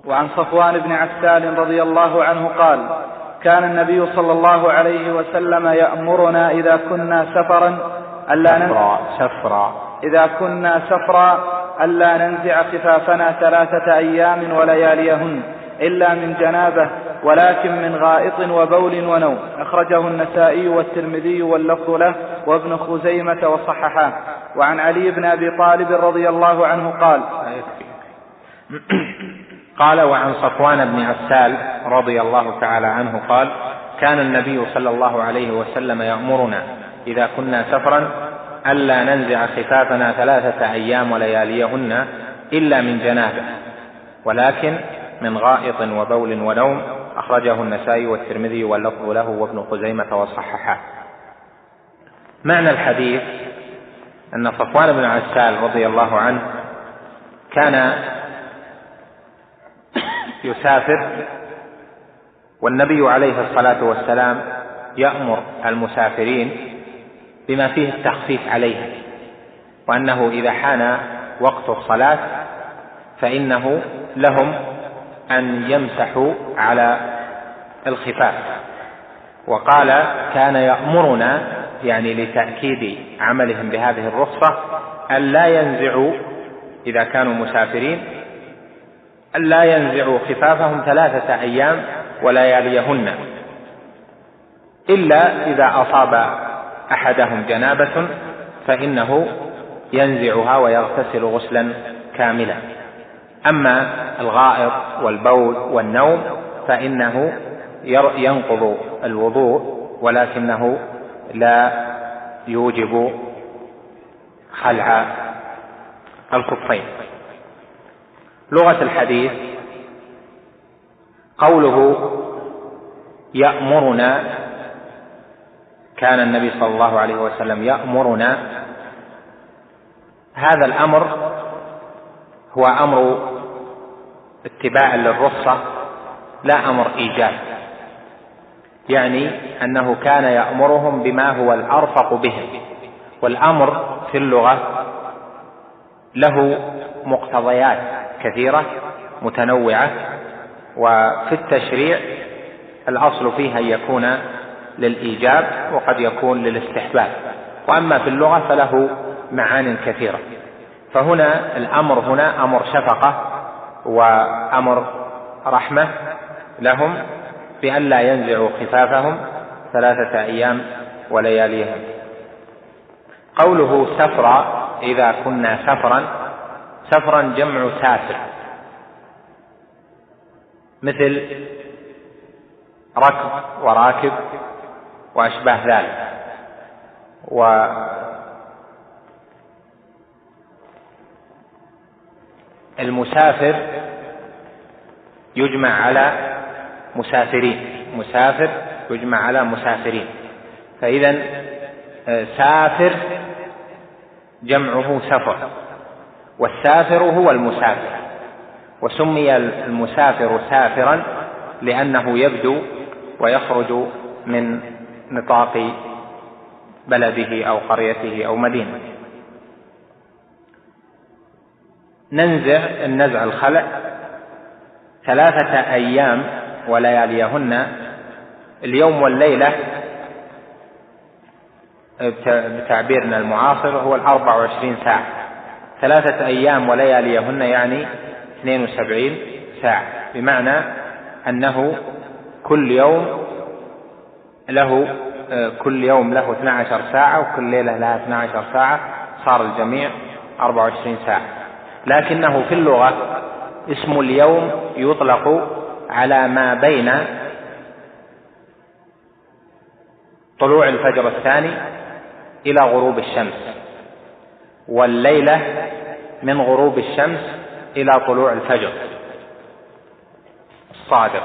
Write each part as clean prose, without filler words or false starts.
وعن صفوان بن عسال رضي الله عنه قال: كان النبي صلى الله عليه وسلم يأمرنا إذا كنا سفرا ألا ننزع خفافنا 3 أيام ولياليهن إلا من جنابة ولكن من غائط وبول ونوم. أخرجه النسائي والترمذي واللفظ له وابن خزيمة وصححاه. وعن علي بن أبي طالب رضي الله عنه قال: وعن صفوان بن عسال رضي الله تعالى عنه قال: كان النبي صلى الله عليه وسلم يأمرنا إذا كنا سفرا ألا ننزع خفافنا 3 أيام ولياليهن إلا من جنابة ولكن من غائط وبول ونوم. أخرجه النسائي والترمذي واللفظ له وابن خزيمة وصححاه. معنى الحديث أن صفوان بن عسال رضي الله عنه كان يسافر، والنبي عليه الصلاة والسلام يأمر المسافرين بما فيه التخفيف عليهم، وأنه إذا حان وقت الصلاة فإنه لهم أن يمسحوا على الخفاف. وقال: كان يأمرنا، يعني لتأكيد عملهم بهذه الرخصة، ألا ينزعوا إذا كانوا مسافرين ألا ينزعوا خفافهم 3 أيام ولياليهن إلا إذا أصاب أحدهم جنابة فإنه ينزعها ويغتسل غسلا كاملا. أما الغائط والبول والنوم فإنه ينقض الوضوء ولكنه لا يوجب خلع الخفين. لغة الحديث: قوله يأمرنا، كان النبي صلى الله عليه وسلم يأمرنا، هذا الأمر هو أمر اتباع للرخصة لا أمر إيجاب، يعني أنه كان يأمرهم بما هو الأرفق بهم. والأمر في اللغة له مقتضيات كثيرة متنوعة، وفي التشريع الأصل فيها يكون للإيجاب وقد يكون للاستحباب، وأما في اللغة فله معان كثيرة. فهنا الأمر هنا أمر شفقة وأمر رحمة لهم بأن لا ينزعوا خفافهم 3 أيام ولياليهم. قوله سفرا: إذا كنا سفرا جمع سافر، مثل ركب وراكب وأشباه ذلك. والمسافر يجمع على مسافرين، مسافر يجمع على مسافرين، فإذا سافر جمعه سفر، والسافر هو المسافر. وسمي المسافر سافرا لأنه يبدو ويخرج من نطاق بلده أو قريته أو مدينته. النزع الخلع 3 أيام ولياليهن، اليوم والليلة بتعبيرنا المعاصر هو 24 ساعة. 3 أيام ولياليهن يعني 72 ساعة، بمعنى أنه كل يوم له 12 ساعة وكل ليلة لها 12 ساعة، صار الجميع 24 ساعة. لكنه في اللغة اسم اليوم يطلق على ما بين طلوع الفجر الثاني إلى غروب الشمس، والليلة من غروب الشمس إلى طلوع الفجر الصادق،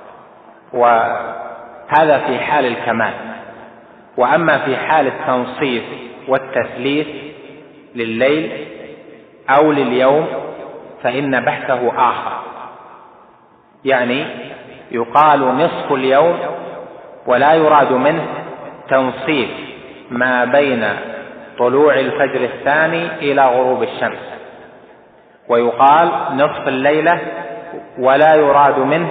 وهذا في حال الكمال. وأما في حال التنصيف والتثليث لليل أو لليوم فإن بحثه آخر، يعني يقال نصف اليوم ولا يراد منه تنصيف ما بين طلوع الفجر الثاني إلى غروب الشمس، ويقال نصف الليلة ولا يراد منه،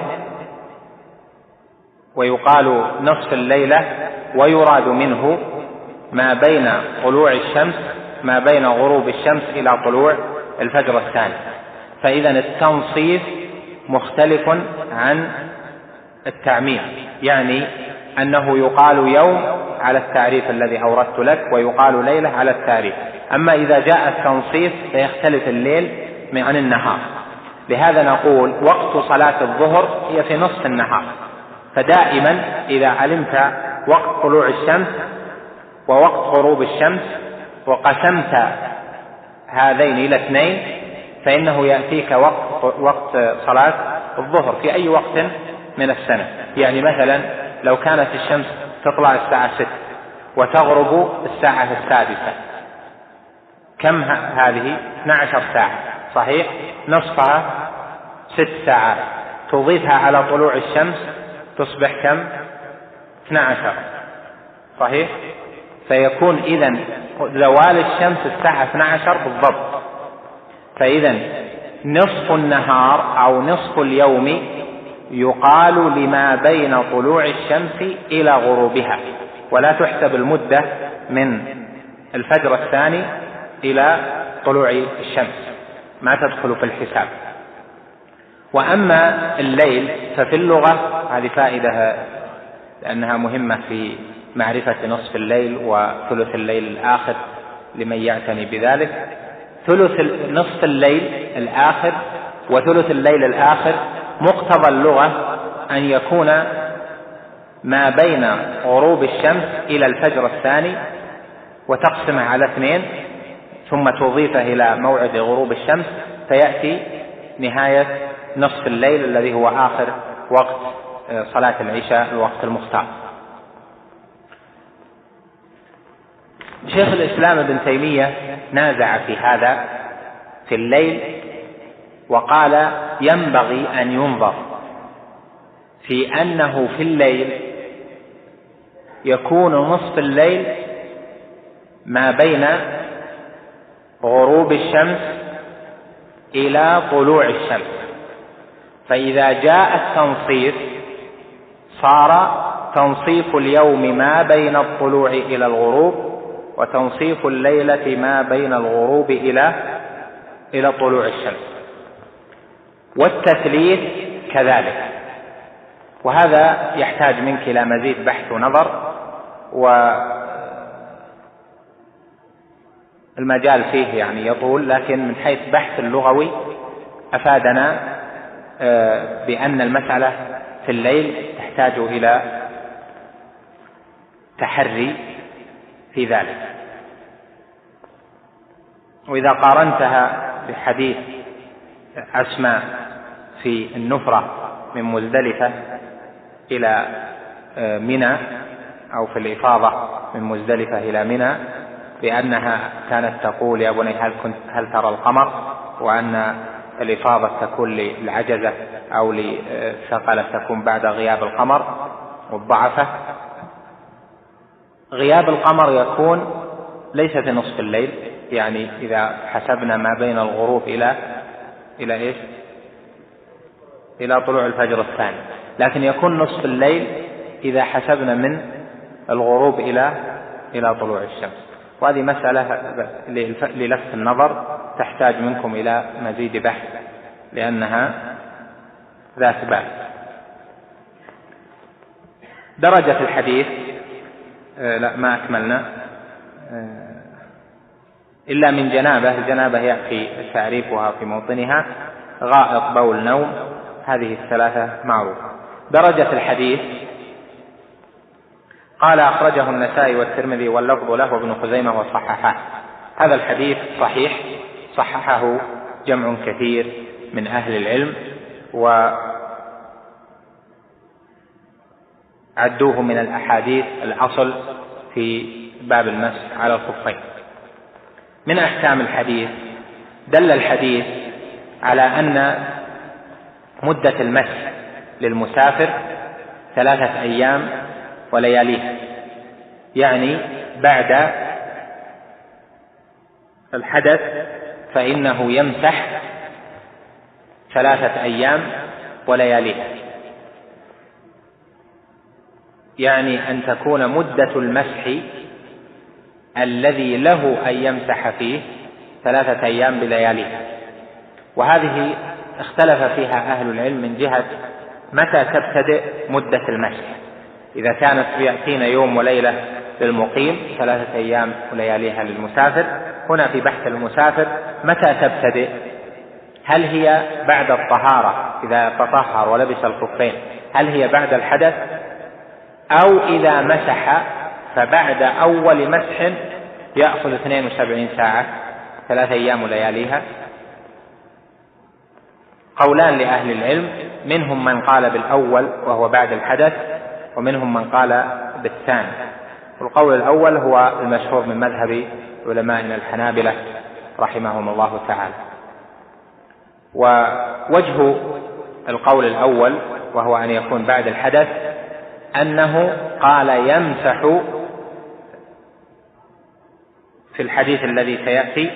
ويقال نصف الليلة ويراد منه ما بين طلوع الشمس، ما بين غروب الشمس إلى طلوع الفجر الثاني. فإذا التنصيف مختلف عن التعميم، يعني أنه يقال يوم على التعريف الذي أوردت لك، ويقال ليلة على التعريف. أما إذا جاء التنصيف فيختلف الليل عن النهار. لهذا نقول وقت صلاة الظهر هي في نصف النهار، فدائما إذا علمت وقت طلوع الشمس ووقت غروب الشمس وقسمت هذين إلى 2 فإنه يأتيك وقت صلاة الظهر في أي وقت من السنة. يعني مثلا لو كانت الشمس تطلع الساعة 6 وتغرب الساعة 6، كم هذه؟ 12 ساعة، صحيح؟ نصفها 6 ساعات، تضيفها على طلوع الشمس تصبح كم؟ 12، صحيح؟ فيكون إذن زوال الشمس الساعة 12 بالضبط. فإذن نصف النهار أو نصف اليوم يقال لما بين طلوع الشمس إلى غروبها، ولا تحسب المدة من الفجر الثاني إلى طلوع الشمس، ما تدخل في الحساب. وأما الليل ففي اللغة، هذه فائدة لأنها مهمة في معرفة نصف الليل وثلث الليل الآخر لمن يعتني بذلك. نصف الليل الآخر وثلث الليل الآخر مقتضى اللغة أن يكون ما بين غروب الشمس إلى الفجر الثاني، وتقسمه على 2 ثم تضيفه إلى موعد غروب الشمس، فيأتي نهاية نصف الليل الذي هو آخر وقت صلاة العشاء، الوقت المختار. شيخ الإسلام ابن تيمية نازع في هذا في الليل، وقال ينبغي أن ينظر في أنه في الليل يكون نصف الليل ما بين غروب الشمس إلى طلوع الشمس، فإذا جاء التنصيف صار تنصيف اليوم ما بين الطلوع إلى الغروب، وتنصيف الليلة ما بين الغروب إلى طلوع الشمس، والتثليث كذلك. وهذا يحتاج منك إلى مزيد بحث ونظر، والمجال فيه يعني يطول، لكن من حيث بحث اللغوي أفادنا بأن المسألة في الليل تحتاج إلى تحري في ذلك. وإذا قارنتها بحديث أسماء في النفرة من مزدلفة إلى منى، أو في الإفاضة من مزدلفة إلى منى، بأنها كانت تقول يا بني هل ترى القمر، وأن الإفاضة تكون للعجزة أو للثقلة تكون بعد غياب القمر والضعفة. غياب القمر يكون ليس في نصف الليل، يعني إذا حسبنا ما بين الغروب إلى إيش؟ إلى طلوع الفجر الثاني، لكن يكون نصف الليل إذا حسبنا من الغروب إلى طلوع الشمس. وهذه مسألة للفت النظر تحتاج منكم إلى مزيد بحث، لأنها ذات بال. درجة الحديث لا ما أكملنا إلا من جنابة. الجنابة يأتي تعريفها في موطنها: غائط، بول، نوم، هذه الثلاثة معروفة. درجة الحديث قال أخرجه النسائي والترمذي واللفظ له وابن خزيمة وصححه. هذا الحديث صحيح، صححه جمع كثير من أهل العلم، وعدوه من الأحاديث الأصل في باب المسح على الخفين. من أحكام الحديث: دل الحديث على أن مدة المسح للمسافر 3 أيام ولياليها، يعني بعد الحدث فإنه يمسح 3 أيام ولياليها، يعني أن تكون مدة المسح الذي له أن يمسح فيه 3 أيام بلياليها. وهذه اختلف فيها أهل العلم من جهة متى تبتدئ مدة المسح. إذا كانت يأتينا يوم وليلة للمقيم 3 أيام ولياليها للمسافر، هنا في بحث المسافر متى تبتدئ؟ هل هي بعد الطهارة إذا تطهر ولبس الخفين، هل هي بعد الحدث، أو إذا مسح فبعد أول مسح يأخذ 72 ساعة 3 أيام ولياليها؟ قولان لأهل العلم، منهم من قال بالأول وهو بعد الحدث، ومنهم من قال بالثاني. والقول الأول هو المشهور من مذهب علمائنا الحنابلة رحمهم الله تعالى. ووجه القول الأول وهو أن يكون بعد الحدث أنه قال يمسح في الحديث الذي سيأتي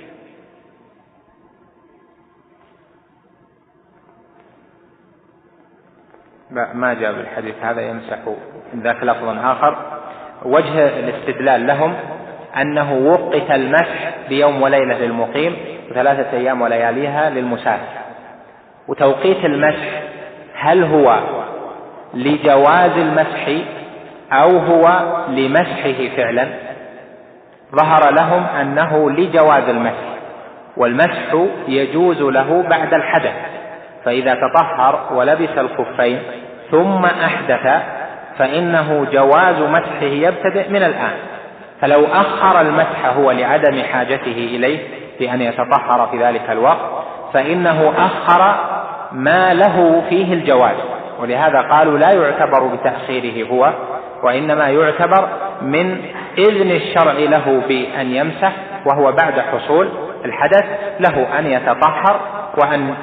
ما جاء بالحديث هذا يمسح ذاك لفظ آخر. وجه الاستدلال لهم أنه وقت المسح بيوم وليلة للمقيم و3 أيام ولياليها للمسافر. وتوقيت المسح هل هو لجواز المسح أو هو لمسحه فعلا؟ ظهر لهم أنه لجواز المسح، والمسح يجوز له بعد الحدث. فإذا تطهر ولبس الخفين ثم أحدث فإنه جواز مسحه يبتدئ من الآن. فلو أخر المسح هو لعدم حاجته إليه بأن يتطهر في ذلك الوقت فإنه أخر ما له فيه الجواز، ولهذا قالوا لا يعتبر بتأخيره هو، وإنما يعتبر من إذن الشرع له بأن يمسح، وهو بعد حصول الحدث له أن يتطهر وأن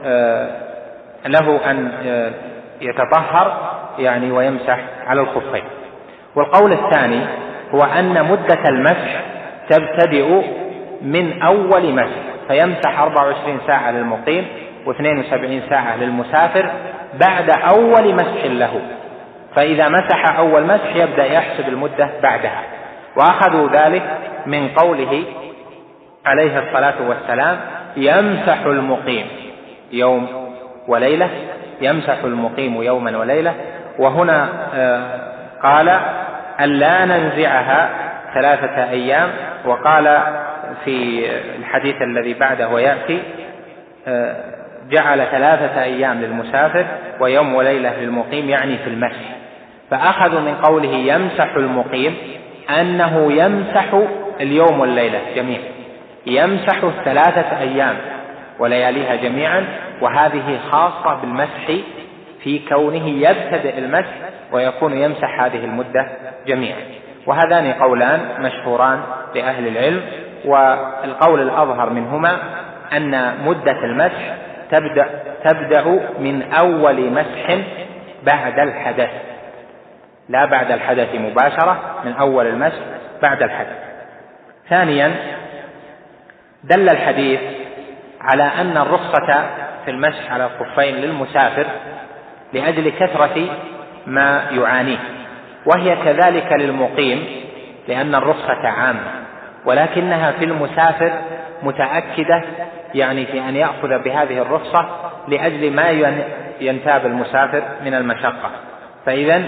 يتطهر يعني ويمسح على الخفين. والقول الثاني هو أن مدة المسح تبتدئ من أول مسح، فيمسح 24 ساعة للمقيم و72 ساعة للمسافر بعد أول مسح له. فإذا مسح أول مسح يبدأ يحسب المدة بعدها. وأخذوا ذلك من قوله عليه الصلاة والسلام يمسح المقيم يوم وليلة، يمسح المقيم يوما وليلة. وهنا قال ألا ننزعها 3 أيام، وقال في الحديث الذي بعده ويأتي جعل 3 أيام للمسافر ويوم وليلة للمقيم، يعني في المسح. فأخذوا من قوله يمسح المقيم أنه يمسح اليوم والليلة جميعا، يمسح 3 أيام ولياليها جميعا، وهذه خاصة بالمسح في كونه يبتدئ المسح ويكون يمسح هذه المدة جميعا. وهذان قولان مشهوران لأهل العلم، والقول الأظهر منهما أن مدة المسح تبدأ من أول مسح بعد الحدث، لا بعد الحدث مباشرة، من أول المسح بعد الحدث. ثانيا دل الحديث على أن الرخصة في المسح على الخفين للمسافر لأجل كثرة ما يعانيه، وهي كذلك للمقيم لأن الرخصة عامة، ولكنها في المسافر متأكدة، يعني في أن يأخذ بهذه الرخصة لأجل ما ينتاب المسافر من المشقة. فإذا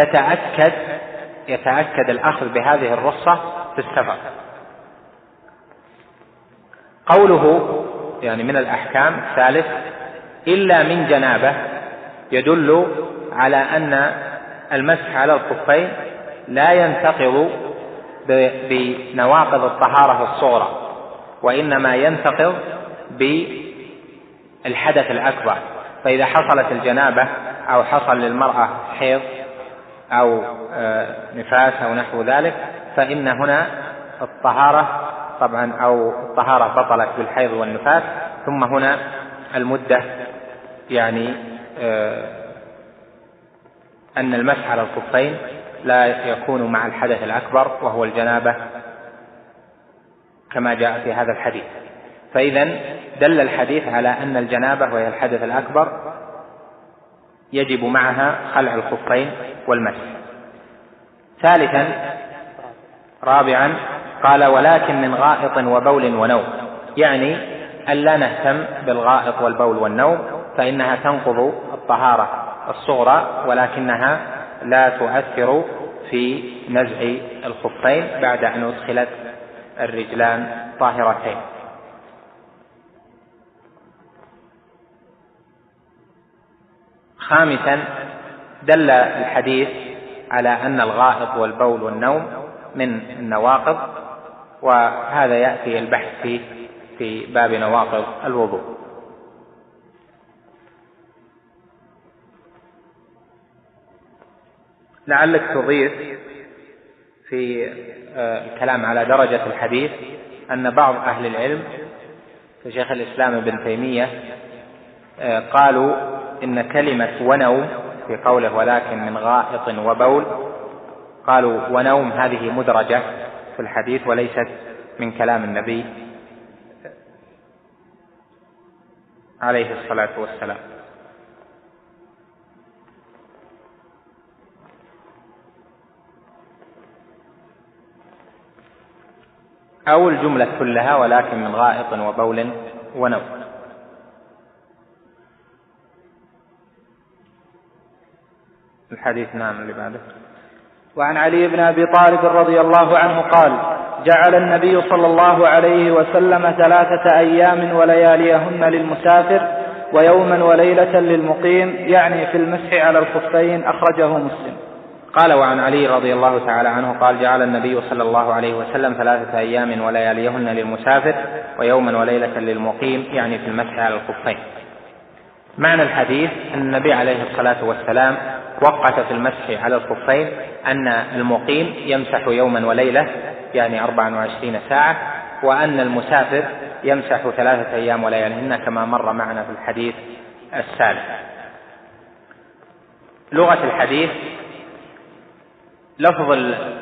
يتأكد الأخذ بهذه الرخصة في السفر. قوله يعني من الأحكام الثالث إلا من جنابة يدل على أن المسح على الخفين لا ينتقض بنواقض الطهارة الصغرى، وإنما ينتقض بالحدث الأكبر. فإذا حصلت الجنابة أو حصل للمرأة حيض أو نفاس أو نحو ذلك فإن هنا الطهارة طبعا أو الطهارة بطلت بالحيض والنفاس، ثم هنا المدة يعني أن المسح على الخفين لا يكون مع الحدث الأكبر وهو الجنابة كما جاء في هذا الحديث. فإذا دل الحديث على أن الجنابة وهي الحدث الأكبر يجب معها خلع الخفين والمسح. ثالثا رابعا قال ولكن من غائط وبول ونوم، يعني ألا نهتم بالغائط والبول والنوم، فإنها تنقض الطهارة الصغرى ولكنها لا تؤثر في نزع الخفين بعد أن أدخلت الرجلان طاهرتين. خامسا دل الحديث على أن الغائط والبول والنوم من النواقض، وهذا يأتي البحث فيه في باب نواقض الوضوء. لعلك تضيف في الكلام على درجة الحديث أن بعض أهل العلم كشيخ الإسلام ابن تيمية قالوا إن كلمة ونوم في قوله ولكن من غائط وبول، قالوا ونوم هذه مدرجة في الحديث وليست من كلام النبي عليه الصلاة والسلام. أو الجملة كلها ولكن من غائط وبول ونوم. الحديث نعم اللي بعده. وعن علي بن أبي طالب رضي الله عنه قال جعل النبي صلى الله عليه وسلم 3 أيام ولياليهن للمسافر ويوما وليلة للمقيم، يعني في المسح على الخفين، أخرجه مسلم. قال وعن علي رضي الله تعالى عنه قال جعل النبي صلى الله عليه وسلم 3 أيام ولياليهن للمسافر ويوما وليلة للمقيم، يعني في المسح على الخفين. معنى الحديث أن النبي عليه الصلاة والسلام وقت في المسح على الخفين أن المقيم يمسح يوما وليلة يعني 24 ساعة، وأن المسافر يمسح 3 أيام ولياليهن كما مر معنا في الحديث السابق. لغة الحديث لفظ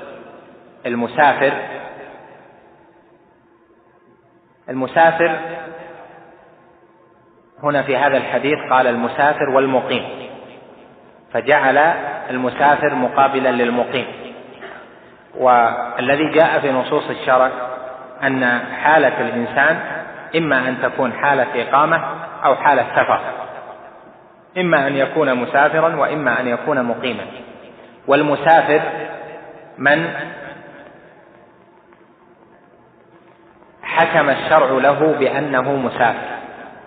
المسافر هنا في هذا الحديث قال المسافر والمقيم، فجعل المسافر مقابلا للمقيم. والذي جاء في نصوص الشرع أن حالة الإنسان إما أن تكون حالة إقامة أو حالة سفر، إما أن يكون مسافرا وإما أن يكون مقيما. والمسافر من حكم الشرع له بأنه مسافر،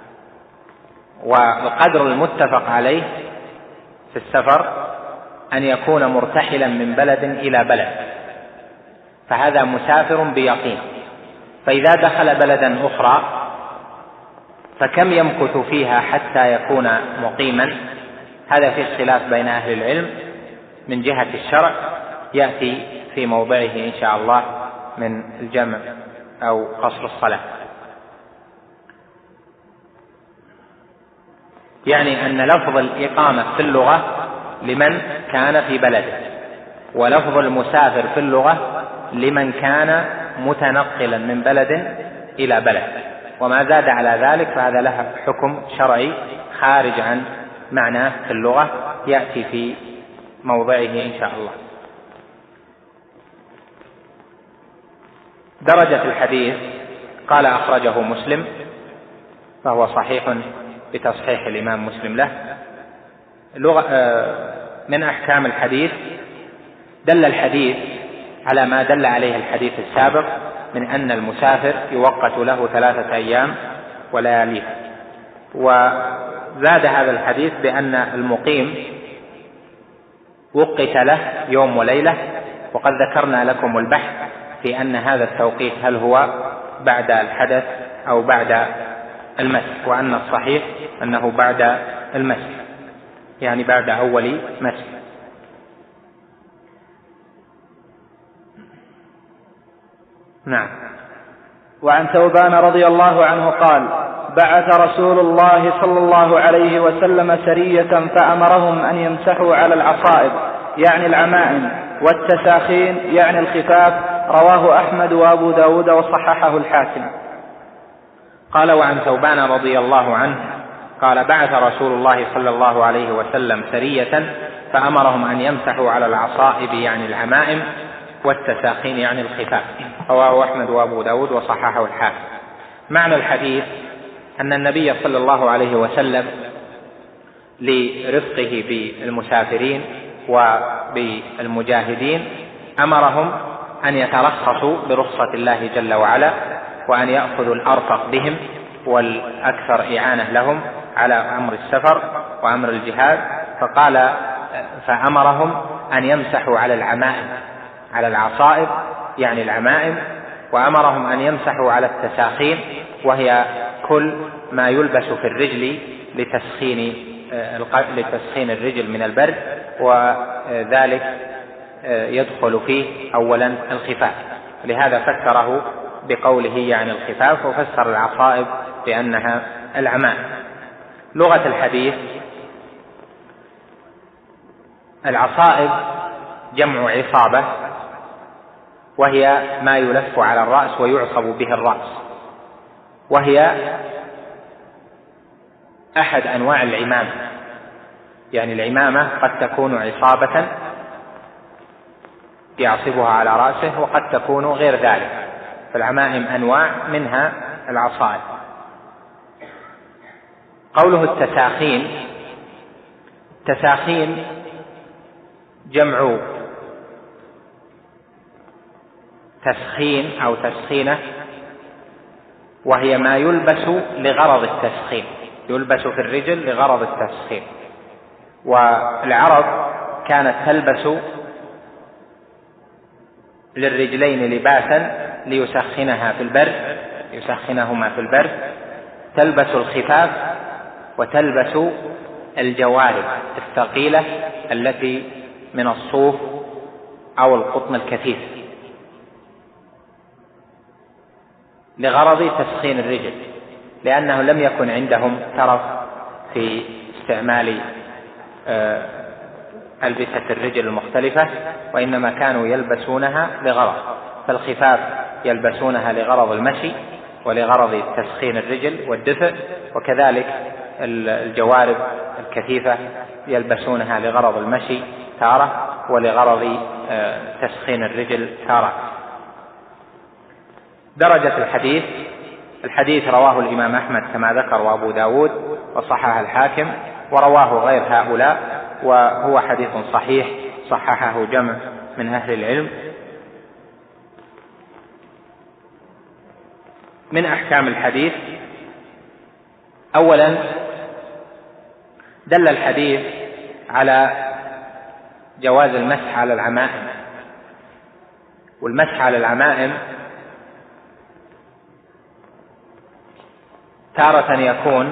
والقدر المتفق عليه في السفر أن يكون مرتحلا من بلد إلى بلد، فهذا مسافر بيقين. فإذا دخل بلدا أخرى فكم يمكث فيها حتى يكون مقيما؟ هذا في اختلاف بين أهل العلم من جهة الشرع، يأتي في موضعه إن شاء الله من الجمع أو قصر الصلاة. يعني أن لفظ الإقامة في اللغة لمن كان في بلده، ولفظ المسافر في اللغة لمن كان متنقلا من بلد إلى بلد، وما زاد على ذلك فهذا له حكم شرعي خارج عن معناه في اللغة، يأتي في موضعه إن شاء الله. درجة الحديث قال أخرجه مسلم، فهو صحيح بتصحيح الإمام مسلم له. من أحكام الحديث دل الحديث على ما دل عليه الحديث السابق من أن المسافر يوقت له 3 أيام ولياليه، وزاد هذا الحديث بأن المقيم وقت له يوم وليلة، وقد ذكرنا لكم البحث في أن هذا التوقيت هل هو بعد الحدث أو بعد المسح، وأن الصحيح أنه بعد المسح، يعني بعد أول مسح. نعم. وعن ثوبان رضي الله عنه قال بعث رسول الله صلى الله عليه وسلم سرية فأمرهم أن يمسحوا على العصائب يعني العمائم، والتساخين يعني الخفاف، رواه أحمد وأبو داود وصححه الحاكم. قال وعن ثوبان رضي الله عنه قال: بعث رسول الله صلى الله عليه وسلم سرية فأمرهم أن يمسحوا على العصائب يعني العمائم والتساخين يعني الخفاف. رواه أحمد وأبو داود وصححه الحاكم. معنى الحديث أن النبي صلى الله عليه وسلم لرفقه بالمسافرين وبالمجاهدين أمرهم أن يترخصوا برخصة الله جل وعلا، وأن يأخذوا الأرفق بهم والأكثر إعانة لهم على أمر السفر وأمر الجهاد. فأمرهم أن يمسحوا على العمائم، على العصائب يعني العمائم، وأمرهم أن يمسحوا على التساخين، وهي كل ما يلبس في الرجل لتسخين الرجل من البرد، وذلك يدخل فيه أولا الخفاف، لهذا فسره بقوله يعني الخفاف، وفسر العصائب بأنها العمائم. لغة الحديث: العصائب جمع عصابة، وهي ما يلف على الرأس ويعصب به الرأس، وهي أحد أنواع العمامة. يعني العمامة قد تكون عصابة يعصبها على رأسه، وقد تكون غير ذلك، فالعمائم أنواع منها العصائب. قوله التساخين: التساخين جمع تسخين أو تسخينة، وهي ما يلبس لغرض التسخين، يلبس في الرجل لغرض التسخين. والعرب كانت تلبس للرجلين لباسا ليسخنها في البرد، يسخنهما في البرد. تلبس الخفاف وتلبس الجوارب الثقيلة التي من الصوف أو القطن الكثيف لغرض تسخين الرجل، لأنه لم يكن عندهم ترف في استعمال ألبسة الرجل المختلفة، وإنما كانوا يلبسونها لغرض. فالخفاف يلبسونها لغرض المشي ولغرض تسخين الرجل والدفء، وكذلك الجوارب الكثيفة يلبسونها لغرض المشي تارة ولغرض تسخين الرجل تارة. درجة الحديث رواه الإمام أحمد كما ذكر وأبو داود وصحح الحاكم، ورواه غير هؤلاء، وهو حديث صحيح صححه جمع من أهل العلم. من أحكام الحديث: أولا دل الحديث على جواز المسح على العمائم، والمسح على العمائم تارة يكون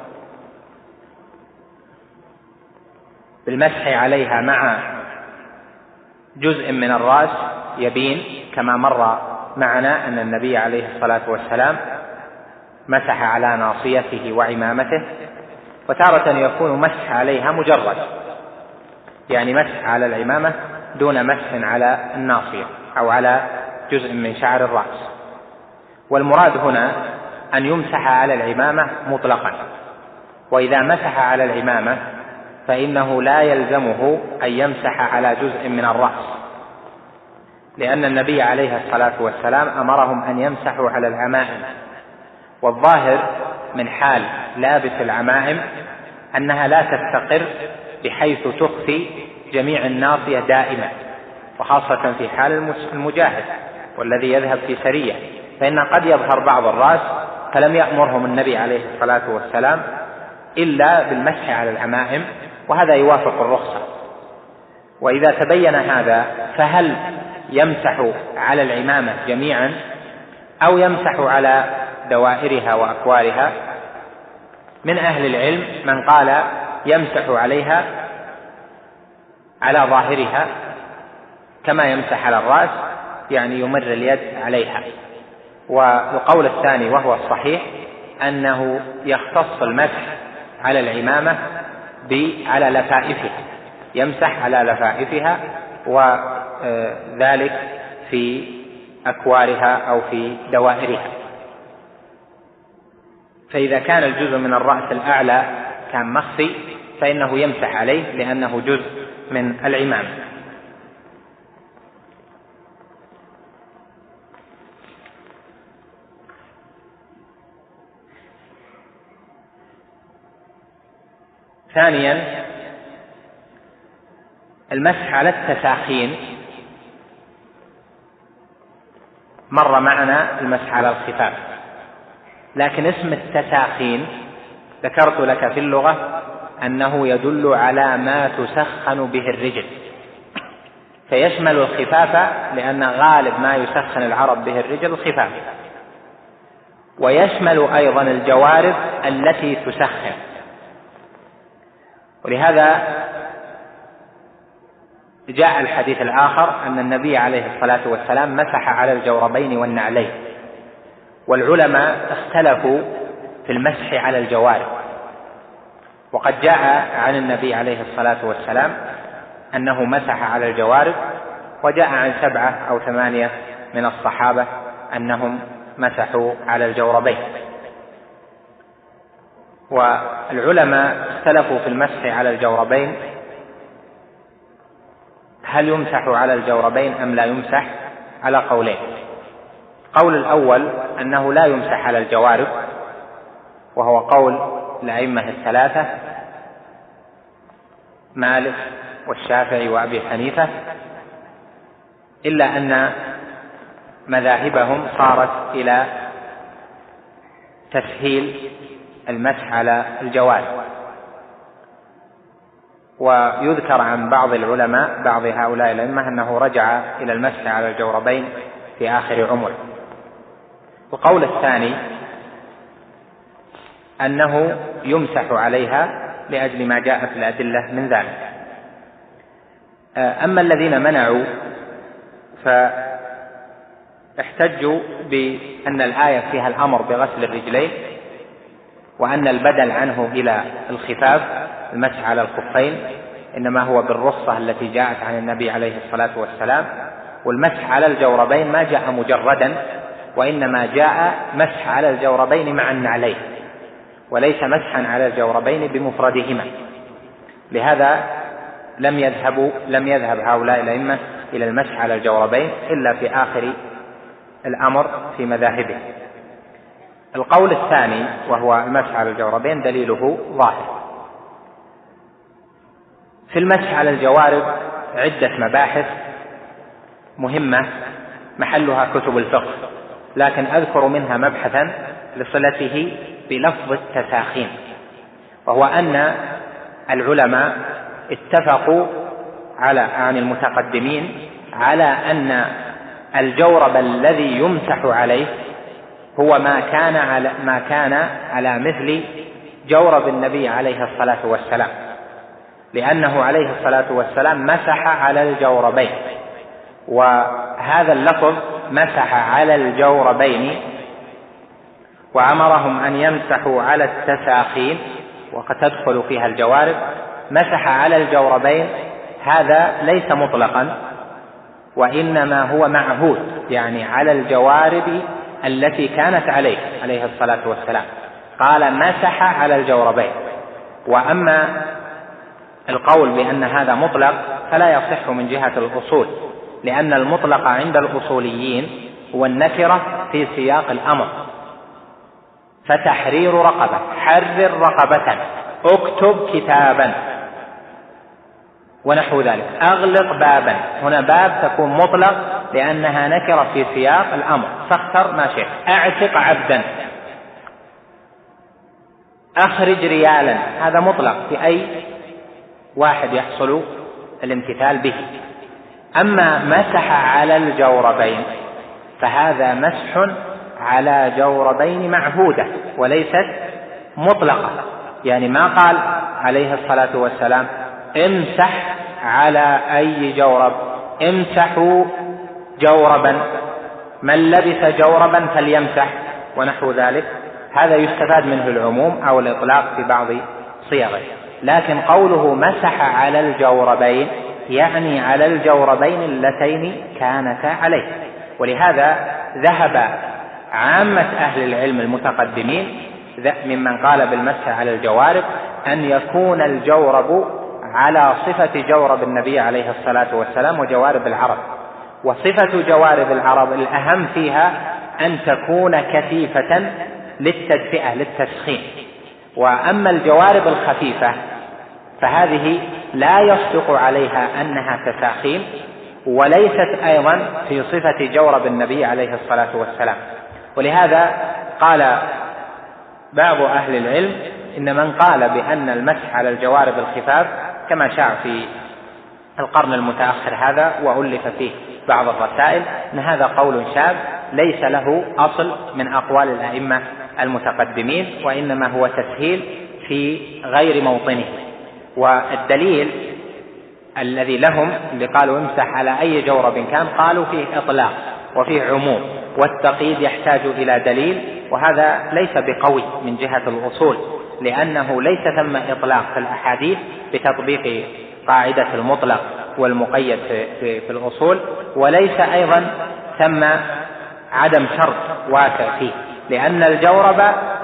بالمسح عليها مع جزء من الرأس يبين، كما مر معنا أن النبي عليه الصلاة والسلام مسح على ناصيته وعمامته. وتارة يكون مسح عليها مجرد، يعني مسح على العمامة دون مسح على الناصية أو على جزء من شعر الرأس. والمراد هنا أن يمسح على العمامة مطلقا، وإذا مسح على العمامة فإنه لا يلزمه أن يمسح على جزء من الرأس، لأن النبي عليه الصلاة والسلام أمرهم أن يمسحوا على العمائم. والظاهر من حال لابس العمائم أنها لا تستقر بحيث تخفي جميع الناصية دائما، وخاصة في حال المجاهد والذي يذهب في سرية، فإن قد يظهر بعض الرأس، فلم يأمرهم النبي عليه الصلاة والسلام إلا بالمسح على العمائم، وهذا يوافق الرخصة. وإذا تبين هذا فهل يمسح على العمامة جميعا أو يمسح على دوائرها وأكوارها؟ من أهل العلم من قال يمسح عليها على ظاهرها كما يمسح على الرأس، يعني يمر اليد عليها. والقول الثاني وهو الصحيح أنه يختص المسح على العمامة على لفائفها، يمسح على لفائفها، وذلك في أكوارها أو في دوائرها. فإذا كان الجزء من الرأس الأعلى كان مخفي فإنه يمسح عليه لأنه جزء من العمامة. ثانيا المسح على التساخين. مر معنا المسح على الخفاف، لكن اسم التساخين ذكرت لك في اللغة أنه يدل على ما تسخن به الرجل، فيشمل الخفاف لأن غالب ما يسخن العرب به الرجل الخفاف، ويشمل أيضا الجوارب التي تسخن. ولهذا جاء الحديث الآخر أن النبي عليه الصلاة والسلام مسح على الجوربين والنعلين، والعلماء اختلفوا في المسح على الجوارب، وقد جاء عن النبي عليه الصلاة والسلام أنه مسح على الجوارب، وجاء عن 7 أو 8 من الصحابة أنهم مسحوا على الجوربين. والعلماء اختلفوا في المسح على الجوربين، هل يمسح على الجوربين أم لا يمسح؟ على قولين. قول الأول أنه لا يمسح على الجوارب، وهو قول الأئمة الثلاثة مالك والشافعي وأبي حنيفة، إلا أن مذاهبهم صارت إلى تسهيل المسح على الجوارب. ويذكر عن بعض العلماء بعض هؤلاء الأئمة أنه رجع إلى المسح على الجوربين في آخر عمره. القول الثاني أنه يمسح عليها لأجل ما جاءت الأدلة من ذلك. أما الذين منعوا فاحتجوا بأن الآية فيها الأمر بغسل الرجلين، وأن البدل عنه إلى الخفاف المسح على الخفين إنما هو بالرخصة التي جاءت عن النبي عليه الصلاة والسلام، والمسح على الجوربين ما جاء مجردا، وإنما جاء مسح على الجوربين مع النعلين، وليس مسحا على الجوربين بمفردهما. لهذا لم يذهب هؤلاء الأئمة إلى المسح على الجوربين إلا في آخر الأمر في مذاهبه. القول الثاني وهو المسح على الجوربين دليله ظاهر. في المسح على الجوارب عدة مباحث مهمة محلها كتب الفقه، لكن أذكر منها مبحثا لصلته بلفظ التساخين، وهو أن العلماء اتفقوا عن المتقدمين على أن الجورب الذي يمسح عليه هو ما كان على مثل جورب النبي عليه الصلاة والسلام، لأنه عليه الصلاة والسلام مسح على الجوربين، وهذا اللفظ مسح على الجوربين وأمرهم أن يمسحوا على التساخين وقد تدخل فيها الجوارب. مسح على الجوربين هذا ليس مطلقا، وإنما هو معهود، يعني على الجوارب التي كانت عليه الصلاة والسلام، قال مسح على الجوربين. وأما القول بأن هذا مطلق فلا يصح من جهة الأصول، لأن المطلق عند الأصوليين هو النكرة في سياق الأمر. فتحرير رقبة، حرر رقبة، اكتب كتابا ونحو ذلك، أغلق بابا. هنا باب تكون مطلق لأنها نكرة في سياق الأمر، فاختر ما شئت. اعتق عبدا، أخرج ريالا، هذا مطلق في أي واحد يحصل الامتثال به. أما مسح على الجوربين فهذا مسح على جوربين معهودة وليست مطلقة، يعني ما قال عليه الصلاة والسلام امسح على أي جورب، امسحوا جوربا، من لبس جوربا فليمسح ونحو ذلك. هذا يستفاد منه العموم أو الإطلاق في بعض صيغه. لكن قوله مسح على الجوربين يعني على الجوربين اللتين كانتا عليه. ولهذا ذهب عامة أهل العلم المتقدمين ممن قال بالمسح على الجوارب أن يكون الجورب على صفة جورب النبي عليه الصلاة والسلام وجوارب العرب. وصفة جوارب العرب الأهم فيها أن تكون كثيفة للتدفئة للتسخين. وأما الجوارب الخفيفة فهذه لا يصدق عليها أنها تساخين، وليست أيضا في صفة جورب النبي عليه الصلاة والسلام. ولهذا قال بعض أهل العلم إن من قال بأن المسح على الجوارب الخفاف كما شاع في القرن المتأخر هذا وألف فيه بعض الرسائل، أن هذا قول شاذ ليس له أصل من أقوال الأئمة المتقدمين، وإنما هو تسهيل في غير موطنه. والدليل الذي لهم اللي قالوا امسح على أي جورب كان قالوا فيه إطلاق وفيه عموم، والتقييد يحتاج إلى دليل، وهذا ليس بقوي من جهة الأصول، لأنه ليس ثم إطلاق في الأحاديث بتطبيق قاعدة المطلق والمقيد في الأصول، وليس أيضا ثم عدم شرط واسع فيه، لأن الجورب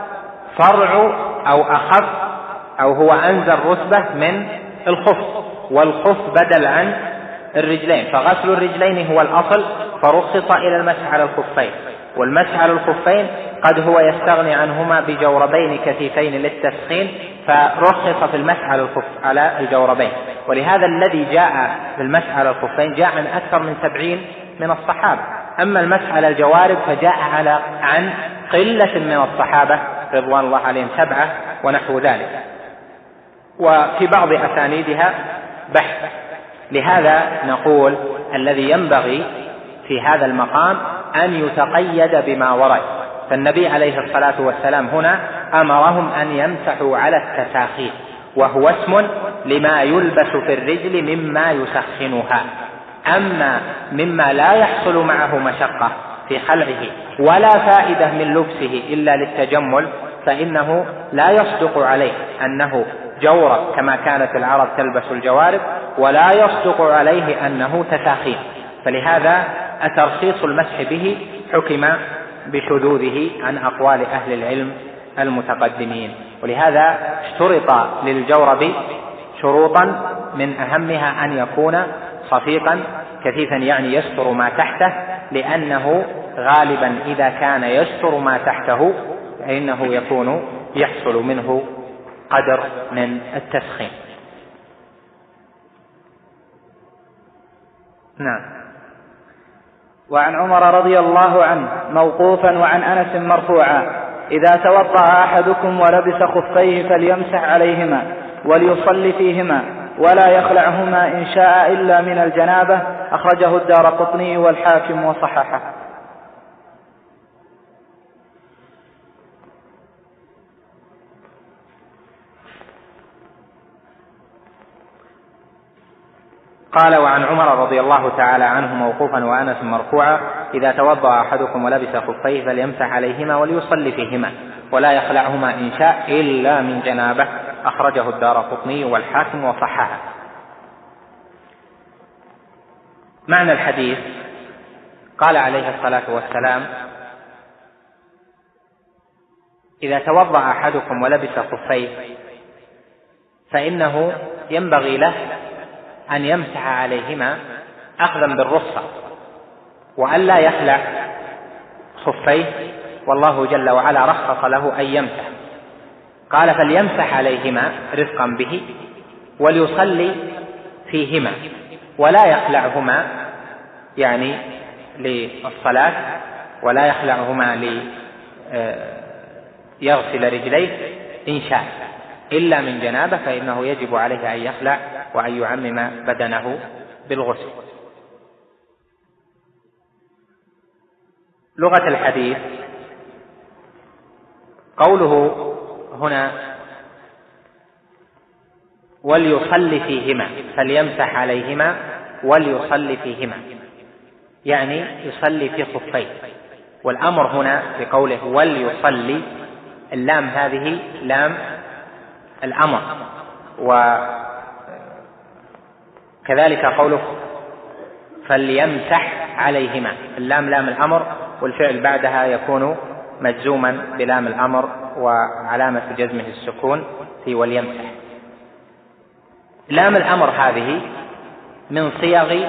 فرع أو أخف أو هو أنزل رتبة من الخف، والخف بدل عن الرجلين، فغسل الرجلين هو الأصل، فرخص إلى المسح على الخفين. والمسح على الخفين قد هو يستغني عنهما بجوربين كثيفين للتسخين، فرخص في المسح على الجوربين. ولهذا الذي جاء في المسح على الخفين جاء عن أكثر من 70 من الصحابة. أما المسح على الجوارب فجاء عن قلة من الصحابة رضوان الله عليهم 7 ونحو ذلك، وفي بعض أسانيدها بحث. لهذا نقول الذي ينبغي في هذا المقام أن يتقيد بما ورد. فالنبي عليه الصلاة والسلام هنا أمرهم أن يمسحوا على التساخين، وهو اسم لما يلبس في الرجل مما يسخنها. أما مما لا يحصل معه مشقة في خلعه ولا فائدة من لبسه إلا للتجمل فإنه لا يصدق عليه أنه جورب كما كانت العرب تلبس الجوارب، ولا يصدق عليه أنه تساخين. فلهذا الترخيص المسح به حكم بشذوذه عن أقوال أهل العلم المتقدمين. ولهذا اشترط للجورب شروطا من أهمها أن يكون صفيقا كثيفا، يعني يستر ما تحته، لأنه غالبا إذا كان يستر ما تحته فإنه يكون يحصل منه قدر من التسخين. نعم. وعن عمر رضي الله عنه موقوفا وعن أنس مرفوعا: إذا توضأ أحدكم ولبس خفيه فليمسح عليهما وليصلي فيهما ولا يخلعهما إن شاء إلا من الجنابة. أخرجه الدارقطني والحاكم وصححه. قال: وعن عمر رضي الله تعالى عنه موقوفا وأنس مرفوعا: إذا توضأ أحدكم ولبس خفيه فليمسح عليهما وليصلي فيهما ولا يخلعهما إن شاء إلا من جنابه. أخرجه الدارقطني والحاكم وصححه. معنى الحديث: قال عليه الصلاة والسلام: إذا توضأ أحدكم ولبس خفيه فإنه ينبغي له أن يمسح عليهما أخذا بالرخصة، وأن لا يخلع خفيه، والله جل وعلا رخص له أن يمسح. قال: فليمسح عليهما رفقا به وليصلي فيهما ولا يخلعهما، يعني للصلاة، ولا يخلعهما ليغسل رجليه إن شاء إلا من جنابه، فإنه يجب عليه أن يخلع وأن يعمم بدنه بالغسل. لغة الحديث: قوله هنا وليصلي فيهما، فليمسح عليهما وليصلي فيهما، يعني يصلي في خفيه. والأمر هنا بقوله وليصلي، اللام هذه لام الأمر، وكذلك قوله فليمسح عليهما، اللام لام الأمر، والفعل بعدها يكون مجزوما بلام الأمر وعلامة جزمه السكون في وليمسح. لام الأمر هذه من صيغ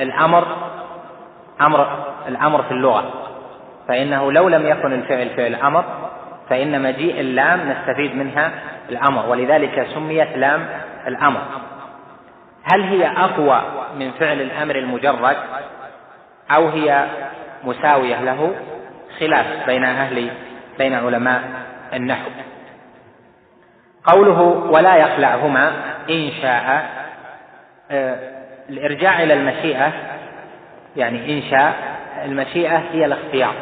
الأمر في اللغة، فإنه لو لم يكن الفعل فعل أمر فإن مجيء اللام نستفيد منها الأمر، ولذلك سميت لام الأمر. هل هي أقوى من فعل الأمر المجرد أو هي مساوية له؟ خلاف بين علماء النحو. قوله ولا يخلعهما إن شاء، الإرجاع إلى المشيئة، يعني إن شاء، المشيئة هي الاختيار.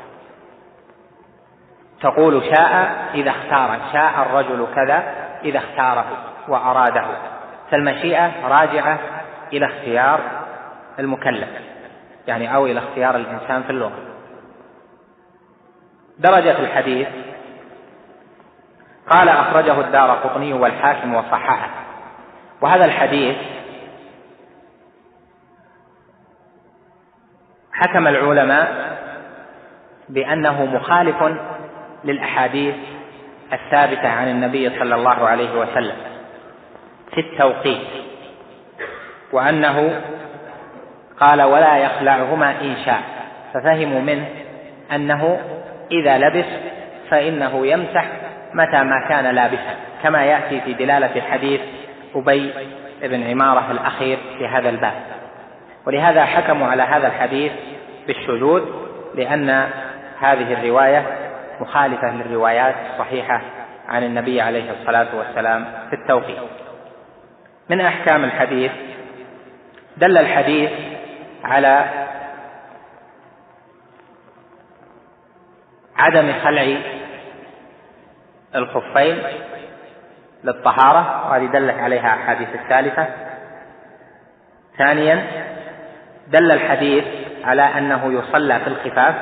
تقول شاء إذا اختار، شاء الرجل كذا إذا اختاره وأراده، فالمشيئة راجعة إلى اختيار المكلف، يعني أو إلى اختيار الإنسان في اللغة. درجة الحديث قال أخرجه الدارقطني والحاكم وصححه. وهذا الحديث حكم العلماء بأنه مخالف للأحاديث الثابتة عن النبي صلى الله عليه وسلم في التوقيت، وأنه قال ولا يخلعهما إن شاء، ففهموا منه أنه إذا لبس فإنه يمسح متى ما كان لابسا، كما يأتي في دلالة حديث أبي بن عمارة الأخير في هذا الباب. ولهذا حكموا على هذا الحديث بالشذوذ، لأن هذه الرواية مخالفة للروايات الصحيحة عن النبي عليه الصلاة والسلام في التوقيت. من أحكام الحديث دل الحديث على عدم خلع الخفين للطهارة، وهذه دلت عليها أحاديث الثالثة. ثانيا دل الحديث على أنه يصلى في الخفاف،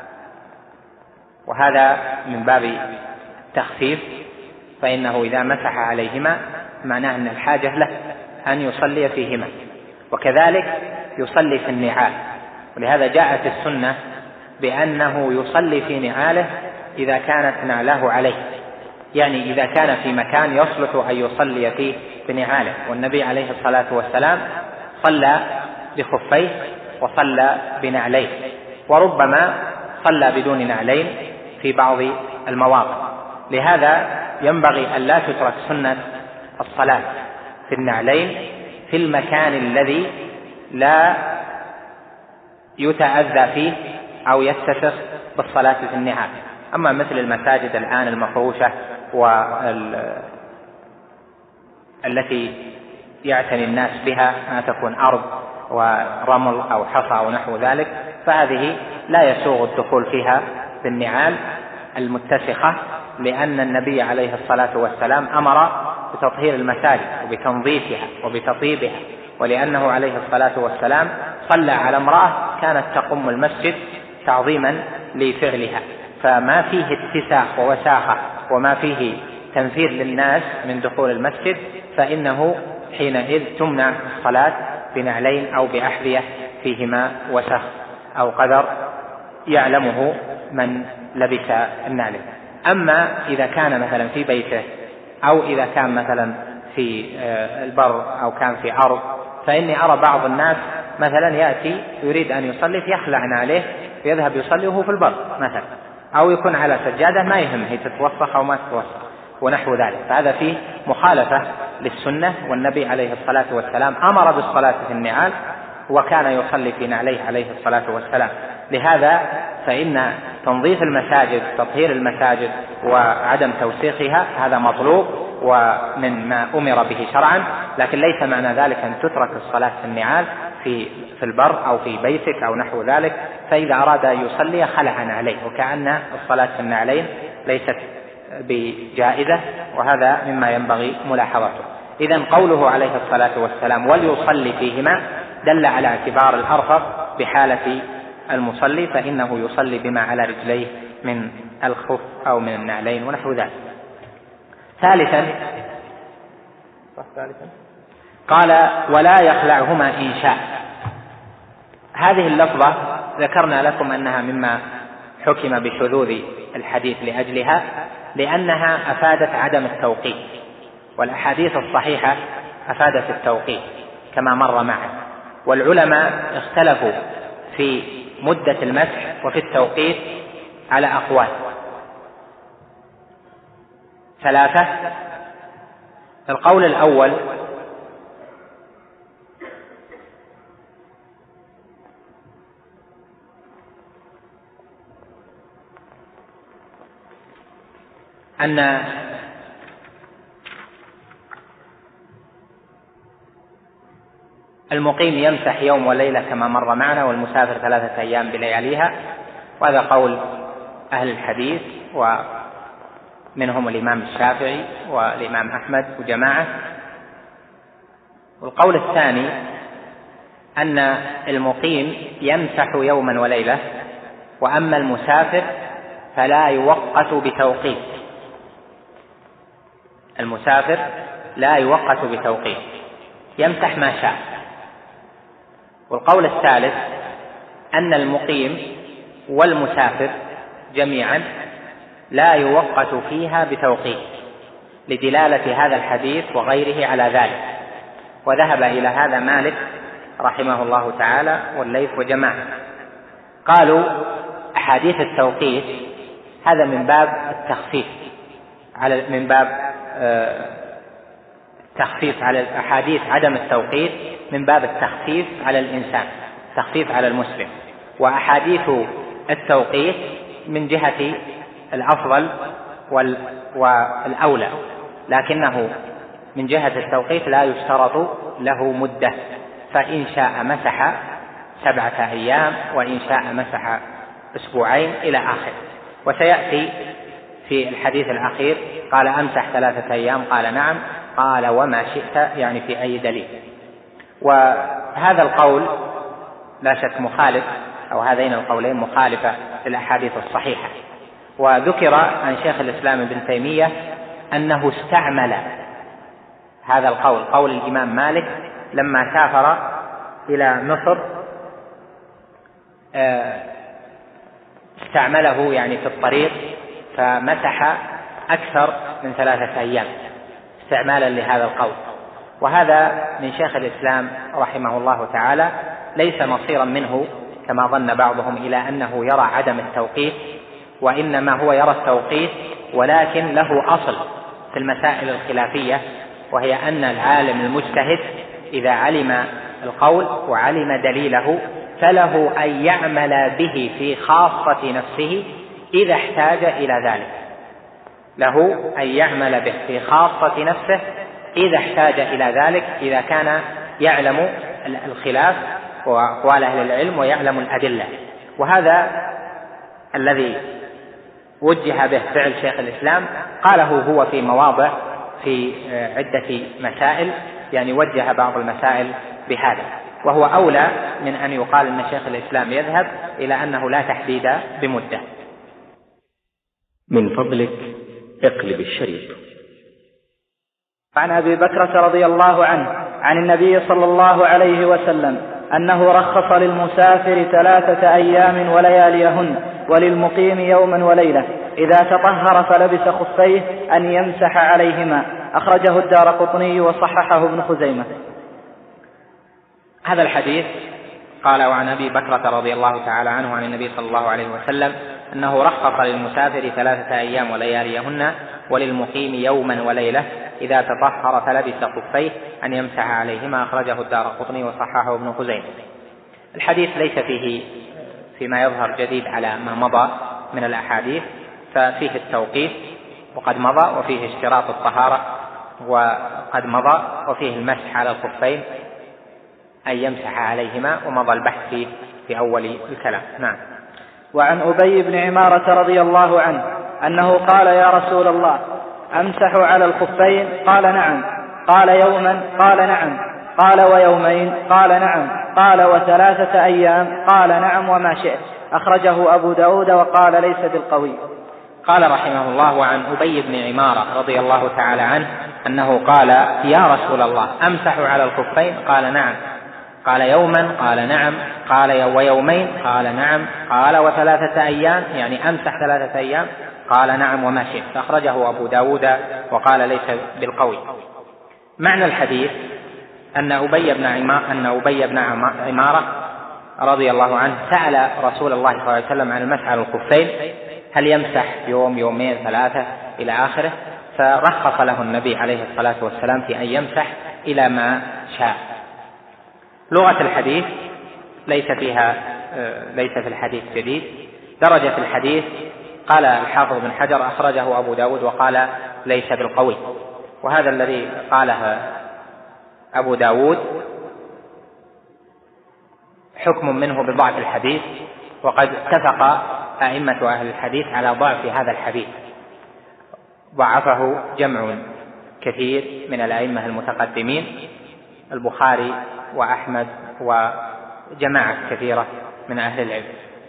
وهذا من باب تخفيف، فإنه إذا مسح عليهما معناه أن الحاجة له أن يصلي فيهما، وكذلك يصلي في النعال. ولهذا جاءت السنة بأنه يصلي في نعاله إذا كانت نعله عليه، يعني إذا كان في مكان يصلح أن يصلي فيه بنعاله. والنبي عليه الصلاة والسلام صلى بخفيه وصلى بنعليه، وربما صلى بدون نعلين في بعض المواقع. لهذا ينبغي أن لا تترك سنة الصلاة في النعلين في المكان الذي لا يتأذى فيه أو يتسخ بالصلاة في النعال. أما مثل المساجد الآن المفروشة والتي يعتني الناس بها ما تكون أرض ورمل أو حصى أو نحو ذلك، فهذه لا يسوغ الدخول فيها بالنعال المتسخة، لأن النبي عليه الصلاة والسلام أمر بتطهير المساجد وبتنظيفها وبتطيبها، ولأنه عليه الصلاة والسلام صلى على امرأة كانت تقم المسجد تعظيما لفعلها، فما فيه اتساخ ووساخة وما فيه تنفير للناس من دخول المسجد، فإنه حينئذ تمنع الصلاة بنعلين أو بأحذية فيهما وسخ أو قدر يعلمه من لبس النعلين. أما إذا كان مثلا في بيته أو إذا كان مثلا في البر أو كان في أرض، فإني أرى بعض الناس مثلا يأتي يريد أن يصلي فيخلع عليه ويذهب يصلي وهو في البر مثلا، أو يكون على سجادة ما يهم هي تتوسخ أو ما تتوسخ ونحو ذلك، فهذا فيه مخالفة للسنة. والنبي عليه الصلاة والسلام أمر بالصلاة في النعال وكان يصلي في نعليه عليه الصلاة والسلام. لهذا فإن تنظيف المساجد تطهير المساجد وعدم توسيخها هذا مطلوب ومن ما أمر به شرعا، لكن ليس معنى ذلك أن تترك الصلاة في النعال في البر أو في بيتك أو نحو ذلك، فإذا أراد أن يصلي خلع عليه، وكأن الصلاة في النعلين ليست بجائزة، وهذا مما ينبغي ملاحظته. إذن قوله عليه الصلاة والسلام وليصلي فيهما دل على اعتبار الأرفق بحالة المصلي، فإنه يصلي بما على رجليه من الخف أو من النعلين ونحو ذلك. ثالثا قال ولا يخلعهما إن شاء. هذه اللفظة ذكرنا لكم أنها مما حكم بشذوذ الحديث لأجلها، لأنها أفادت عدم التوقيت، والأحاديث الصحيحة أفادت التوقيت كما مر معنا. والعلماء اختلفوا في مدة المسح وفي التوقيت على أقوال ثلاثة. القول الأول أن المقيم يمسح يوم وليلة كما مر معنا، والمسافر 3 أيام بلياليها، وهذا قول أهل الحديث ومنهم الإمام الشافعي والإمام أحمد وجماعة. والقول الثاني أن المقيم يمسح يوما وليلة، وأما المسافر فلا يوقت بتوقيت، المسافر لا يوقت بتوقيت، يمسح ما شاء. والقول الثالث أن المقيم والمسافر جميعا لا يوقت فيها بتوقيت، لدلالة هذا الحديث وغيره على ذلك، وذهب إلى هذا مالك رحمه الله تعالى والليث وجماعة. قالوا أحاديث التوقيت هذا من باب التخفيف من باب التخفيف على الأحاديث، عدم التوقيت من باب التخفيف على الإنسان، تخفيف على المسلم. وأحاديث التوقيت من جهة الأفضل والأولى، لكنه من جهة التوقيت لا يشترط له مدة، فإن شاء مسح 7 أيام، وإن شاء مسح أسبوعين إلى آخر. وسيأتي في الحديث الأخير قال أمسح 3 أيام، قال نعم، قال وما شئت، يعني في أي دليل. وهذا القول لا شك مخالف، أو هذين القولين مخالفة للأحاديث الصحيحة. وذكر عن شيخ الإسلام ابن تيمية أنه استعمل هذا القول، قول الإمام مالك، لما سافر إلى مصر استعمله يعني في الطريق، فمسح أكثر من 3 أيام استعمالا لهذا القول. وهذا من شيخ الإسلام رحمه الله تعالى ليس مصيرا منه كما ظن بعضهم إلى أنه يرى عدم التوقيت، وإنما هو يرى التوقيت، ولكن له أصل في المسائل الخلافية، وهي أن العالم المجتهد إذا علم القول وعلم دليله فله أن يعمل به في خاصة نفسه إذا احتاج إلى ذلك، له أن يعمل به في خاصة نفسه إذا احتاج إلى ذلك، إذا كان يعلم الخلاف وأقوال أهل العلم ويعلم الأدلة. وهذا الذي وجه به فعل شيخ الإسلام، قاله هو في مواضع في عدة مسائل، يعني وجه بعض المسائل بهذا، وهو أولى من أن يقال أن شيخ الإسلام يذهب إلى أنه لا تحديد بمدة. من فضلك اقلب الشريط. عن أبي بكرة رضي الله عنه عن النبي صلى الله عليه وسلم أنه رخص للمسافر 3 أيام ولياليهن، وللمقيم يوما وليلة إذا تطهر فلبس خفيه أن يمسح عليهما. أخرجه الدارقطني وصححه ابن خزيمة. هذا الحديث قال وعن أبي بكرة رضي الله تعالى عنه عن النبي صلى الله عليه وسلم أنه رخص للمسافر 3 أيام ولياليهن، وللمقيم يوما وليلة إذا تطهر فلبس خفيه أن يمسح عليهما. أخرجه الدارقطني وصححه ابن خزيمة. الحديث ليس فيه فيما يظهر جديد على ما مضى من الأحاديث، ففيه التوقيت وقد مضى، وفيه اشتراط الطهارة وقد مضى، وفيه المسح على الخفين أن يمسح عليهما، ومضى البحث فيه في أول الكلام. نعم. وعن أبي بن عمارة رضي الله عنه أنه قال يا رسول الله أمسح على الخفين؟ قال نعم. قال يوما؟ قال نعم. قال ويومين؟ قال نعم. قال و3 أيام؟ قال نعم وما شئت. أخرجه أبو داود وقال ليس بالقوي. قال رحمه الله وعن أبي بن عمارة رضي الله تعالى عنه أنه قال يا رسول الله أمسح على الخفين؟ قال نعم. قال يوما قال نعم، قال ويومين قال نعم، قال وثلاثة أيام يعني أمسح 3 أيام، قال نعم وما شئت. أخرجه أبو داود وقال ليس بالقوي. معنى الحديث أن أبي بن عمارة رضي الله عنه سأل رسول الله صلى الله عليه وسلم عن المسح على الخفين، هل يمسح يوم يومين 3 إلى آخره، فرخص له النبي عليه الصلاة والسلام في أن يمسح إلى ما شاء. لغة الحديث ليس في الحديث جديد. درجة الحديث قال الحافظ بن حجر أخرجه أبو داود وقال ليس بالقوي، وهذا الذي قاله أبو داود حكم منه بضعف الحديث، وقد اتفق أئمة أهل الحديث على ضعف هذا الحديث، ضعفه جمع كثير من الأئمة المتقدمين، البخاري وأحمد وجماعة كثيرة من أهل العلم.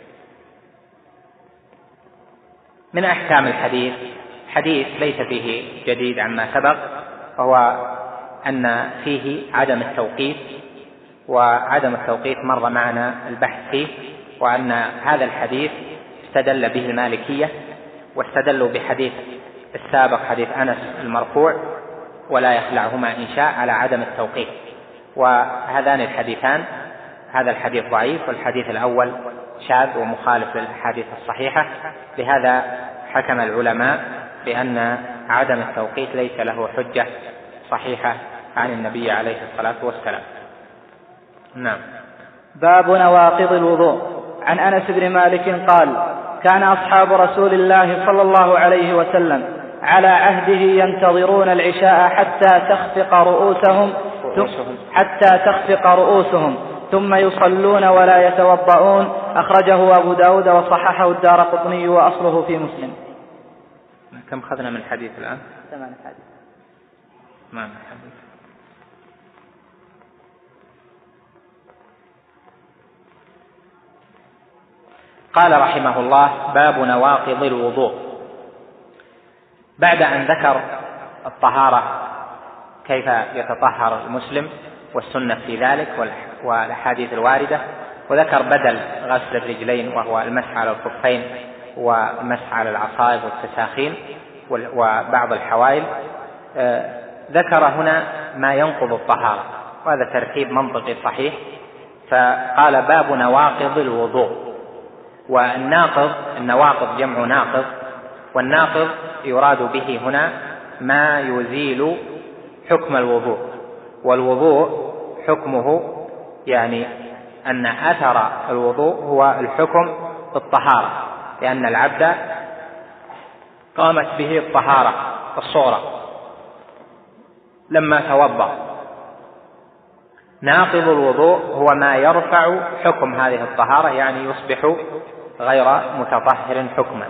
من أحكام الحديث حديث ليس فيه جديد عما سبق، وهو أن فيه عدم التوقيت، وعدم التوقيت مر معنا البحث فيه، وأن هذا الحديث استدل به المالكية، واستدلوا بحديث السابق حديث أنس المرفوع ولا يخلعهما إن شاء على عدم التوقيت. وهذان الحديثان، هذا الحديث ضعيف والحديث الأول شاذ ومخالف للأحاديث الصحيحة، لهذا حكم العلماء بأن عدم التوقيت ليس له حجة صحيحة عن النبي عليه الصلاة والسلام. نعم. باب نواقض الوضوء. عن أنس بن مالك قال: كان أصحاب رسول الله صلى الله عليه وسلم على عهده ينتظرون العشاء حتى تخفق رؤوسهم ثم يصلون ولا يتوضؤون. أخرجه أبو داود وصححه الدارقطني وأصله في مسلم. كم خذنا من الحديث الآن؟ 8 حديث. قال رحمه الله: باب نواقض الوضوء. بعد أن ذكر الطهارة كيف يتطهر المسلم والسنة في ذلك والأحاديث الواردة، وذكر بدل غسل الرجلين وهو المسح على الخفين والمسح على العصائب والتساخين وبعض الحوائل، ذكر هنا ما ينقض الطهارة، وهذا ترتيب منطقي صحيح. فقال: باب نواقض الوضوء. النواقض جمع ناقض، والناقض يراد به هنا ما يزيل حكم الوضوء، والوضوء حكمه يعني أن أثر الوضوء هو الحكم بالطهارة، لأن العبد قامت به الطهارة الصغرى لما توضأ. ناقض الوضوء هو ما يرفع حكم هذه الطهارة، يعني يصبح غير متطهر حكما.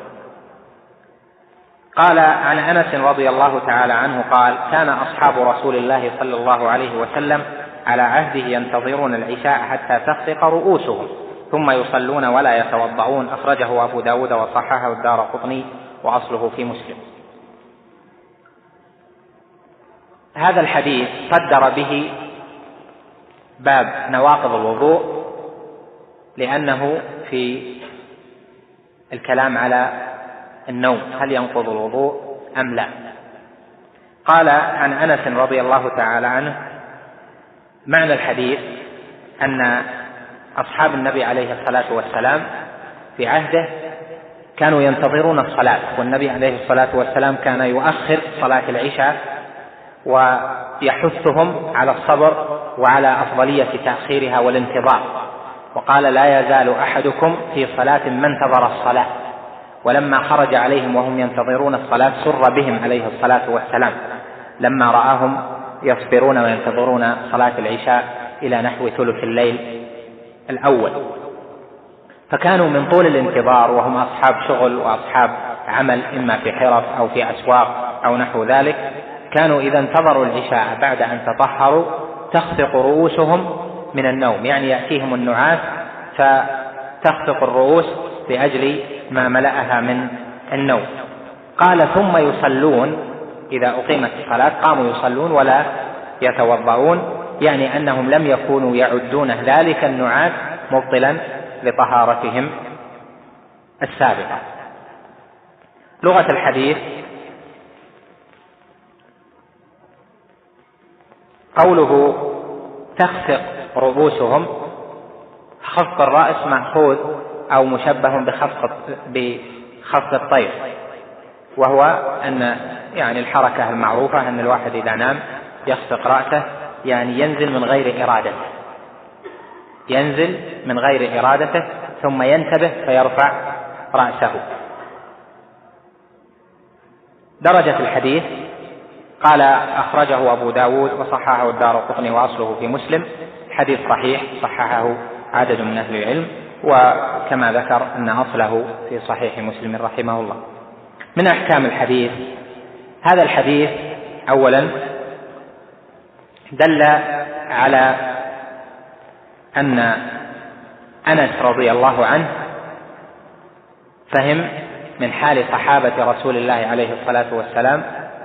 قال عن أنس رضي الله تعالى عنه قال: كان أصحاب رسول الله صلى الله عليه وسلم على عهده ينتظرون العشاء حتى تخفق رؤوسهم ثم يصلون ولا يتوضؤون. أخرجه أبو داود وصححه الدارقطني وأصله في مسلم. هذا الحديث صدر به باب نواقض الوضوء، لأنه في الكلام على النوم، هل ينقض الوضوء أم لا. قال عن أنس رضي الله تعالى عنه: معنى الحديث أن أصحاب النبي عليه الصلاة والسلام في عهده كانوا ينتظرون الصلاة، والنبي عليه الصلاة والسلام كان يؤخر صلاة العشاء ويحثهم على الصبر وعلى أفضلية تأخيرها والانتظار، وقال: لا يزال أحدكم في صلاة ما انتظر الصلاة. ولما خرج عليهم وهم ينتظرون الصلاة سر بهم عليه الصلاة والسلام لما رآهم يصبرون وينتظرون صلاة العشاء إلى نحو ثلث الليل الأول. فكانوا من طول الانتظار، وهم أصحاب شغل وأصحاب عمل إما في حرف أو في أسواق أو نحو ذلك، كانوا إذا انتظروا العشاء بعد أن تطهروا تخفق رؤوسهم من النوم، يعني يأتيهم النعاس فتخفق الرؤوس لأجل ما ملأها من النوم. قال: ثم يصلون، إذا أقيمت الصلاة قاموا يصلون ولا يتوضؤون. يعني أنهم لم يكونوا يعدون ذلك النعاس مبطلا لطهارتهم السابقة. لغة الحديث: قوله تخفق رؤوسهم، خفق الرأس مأخوذ أو مشبه بخفق الطير، وهو أن يعني الحركة المعروفة أن الواحد إذا نام يخفق رأسه، يعني ينزل من غير إرادته، ينزل من غير إرادته ثم ينتبه فيرفع رأسه. درجة الحديث: قال أخرجه أبو داود وصححه الدارقطني وأصله في مسلم، حديث صحيح صححه عدد من أهل العلم، وكما ذكر أن أصله في صحيح مسلم رحمه الله. من أحكام الحديث: هذا الحديث أولا دل على أن أنس رضي الله عنه فهم من حال صحابة رسول الله عليه الصلاة والسلام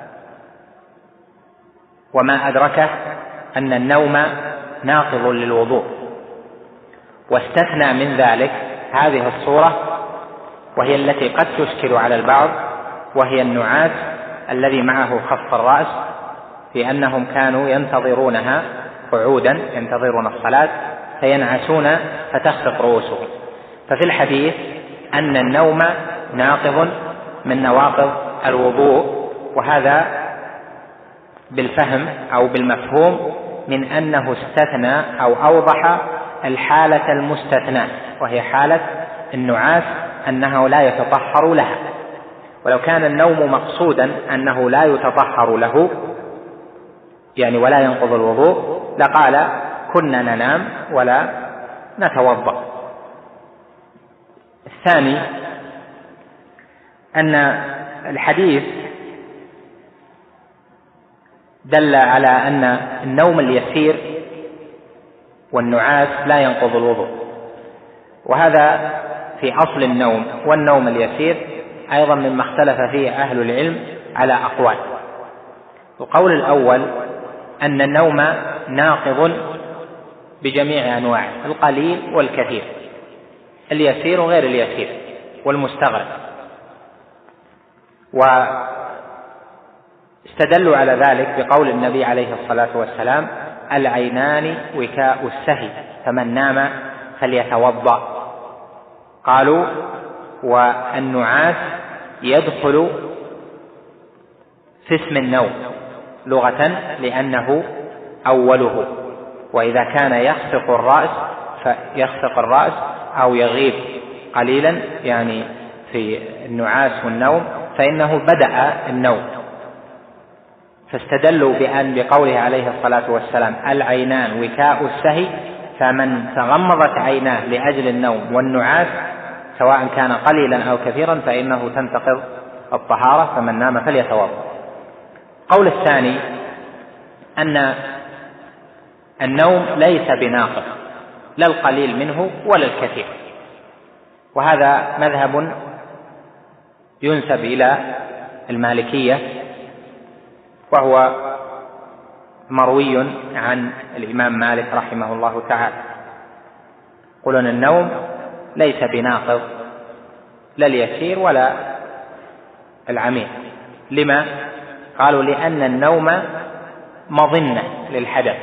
وما أدركه أن النوم ناقض للوضوء، واستثنى من ذلك هذه الصورة وهي التي قد تشكل على البعض، وهي النعاس الذي معه خفق الرأس، في أنهم كانوا ينتظرونها قعودا، ينتظرون الصلاة فينعسون فتخفق رؤوسهم. ففي الحديث أن النوم ناقض من نواقض الوضوء، وهذا بالفهم أو بالمفهوم من أنه استثنى أو أوضح الحالة المستثناة، وهي حالة النعاس أنه لا يتطهر لها. ولو كان النوم مقصودا أنه لا يتطهر له يعني ولا ينقض الوضوء لقال كنا ننام ولا نتوضأ. الثاني أن الحديث دل على أن النوم اليسير والنعاس لا ينقض الوضوء، وهذا في أصل النوم. والنوم اليسير أيضا مما اختلف فيه أهل العلم على أقوال. القول الأول أن النوم ناقض بجميع أنواعه، القليل والكثير، اليسير وغير اليسير والمستغرق. واستدلوا على ذلك بقول النبي عليه الصلاة والسلام: العينان وكاء السهي فمن نام فليتوضأ. قالوا: والنعاس يدخل في اسم النوم لغة لأنه أوله، وإذا كان يخفق الرأس أو يغيب قليلا يعني في النعاس والنوم فإنه بدأ النوم. فاستدلوا بقوله عليه الصلاة والسلام: العينان وكاء السهي، فمن تغمضت عيناه لأجل النوم والنعاس سواء كان قليلا أو كثيرا فإنه تنتقض الطهارة، فمن نام فليتوضأ. القول الثاني أن النوم ليس بناقض، لا القليل منه ولا الكثير، وهذا مذهب ينسب إلى المالكية، وهو مروي عن الإمام مالك رحمه الله تعالى. يقولون النوم ليس بناقض لا اليسير ولا العميق. لما؟ قالوا: لأن النوم مظنة للحدث،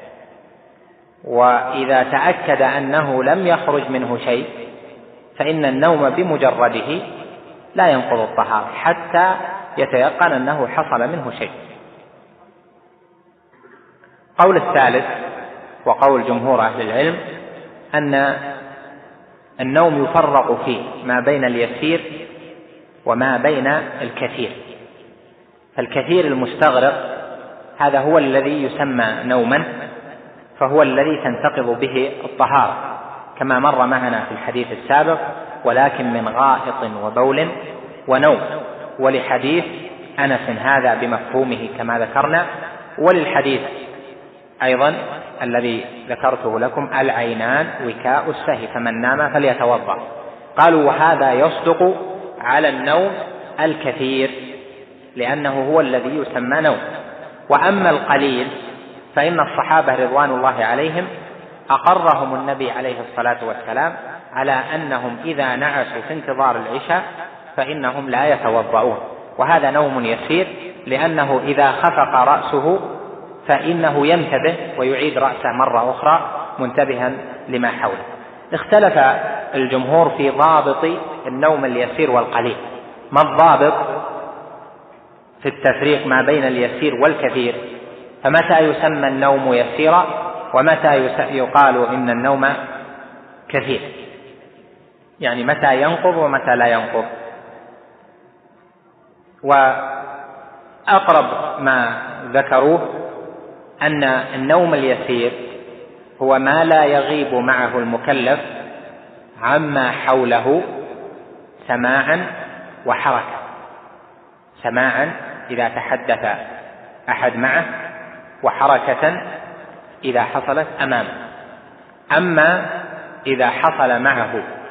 وإذا تأكد أنه لم يخرج منه شيء فإن النوم بمجرده لا ينقض الطهارة حتى يتيقن أنه حصل منه شيء. قول الثالث وقول جمهور أهل العلم أن النوم يفرق فيه ما بين اليسير وما بين الكثير. فالكثير المستغرق هذا هو الذي يسمى نوما، فهو الذي تنتقض به الطهارة كما مر معنا في الحديث السابق: ولكن من غائط وبول ونوم. ولحديث أنس هذا بمفهومه كما ذكرنا، وللحديث أيضا الذي ذكرته لكم: العينان وكاء السهي فمن نام فليتوضأ. قالوا: وهذا يصدق على النوم الكثير لأنه هو الذي يسمى نوم. وأما القليل فإن الصحابة رضوان الله عليهم أقرهم النبي عليه الصلاة والسلام على أنهم إذا نعسوا في انتظار العشاء فإنهم لا يتوضؤون، وهذا نوم يسير، لأنه إذا خفق رأسه فإنه ينتبه ويعيد رأسه مرة أخرى منتبها لما حوله. اختلف الجمهور في ضابط النوم اليسير والقليل. ما الضابط في التفريق ما بين اليسير والكثير؟ فمتى يسمى النوم يسيرا ومتى يقال إن النوم كثير؟ يعني متى ينقض ومتى لا ينقض؟ وأقرب ما ذكروه أن النوم اليسير هو ما لا يغيب معه المكلف عما حوله سماعا وحركة. سماعا إذا تحدث أحد معه، وحركة إذا حصلت أمامه. أما إذا حصل معه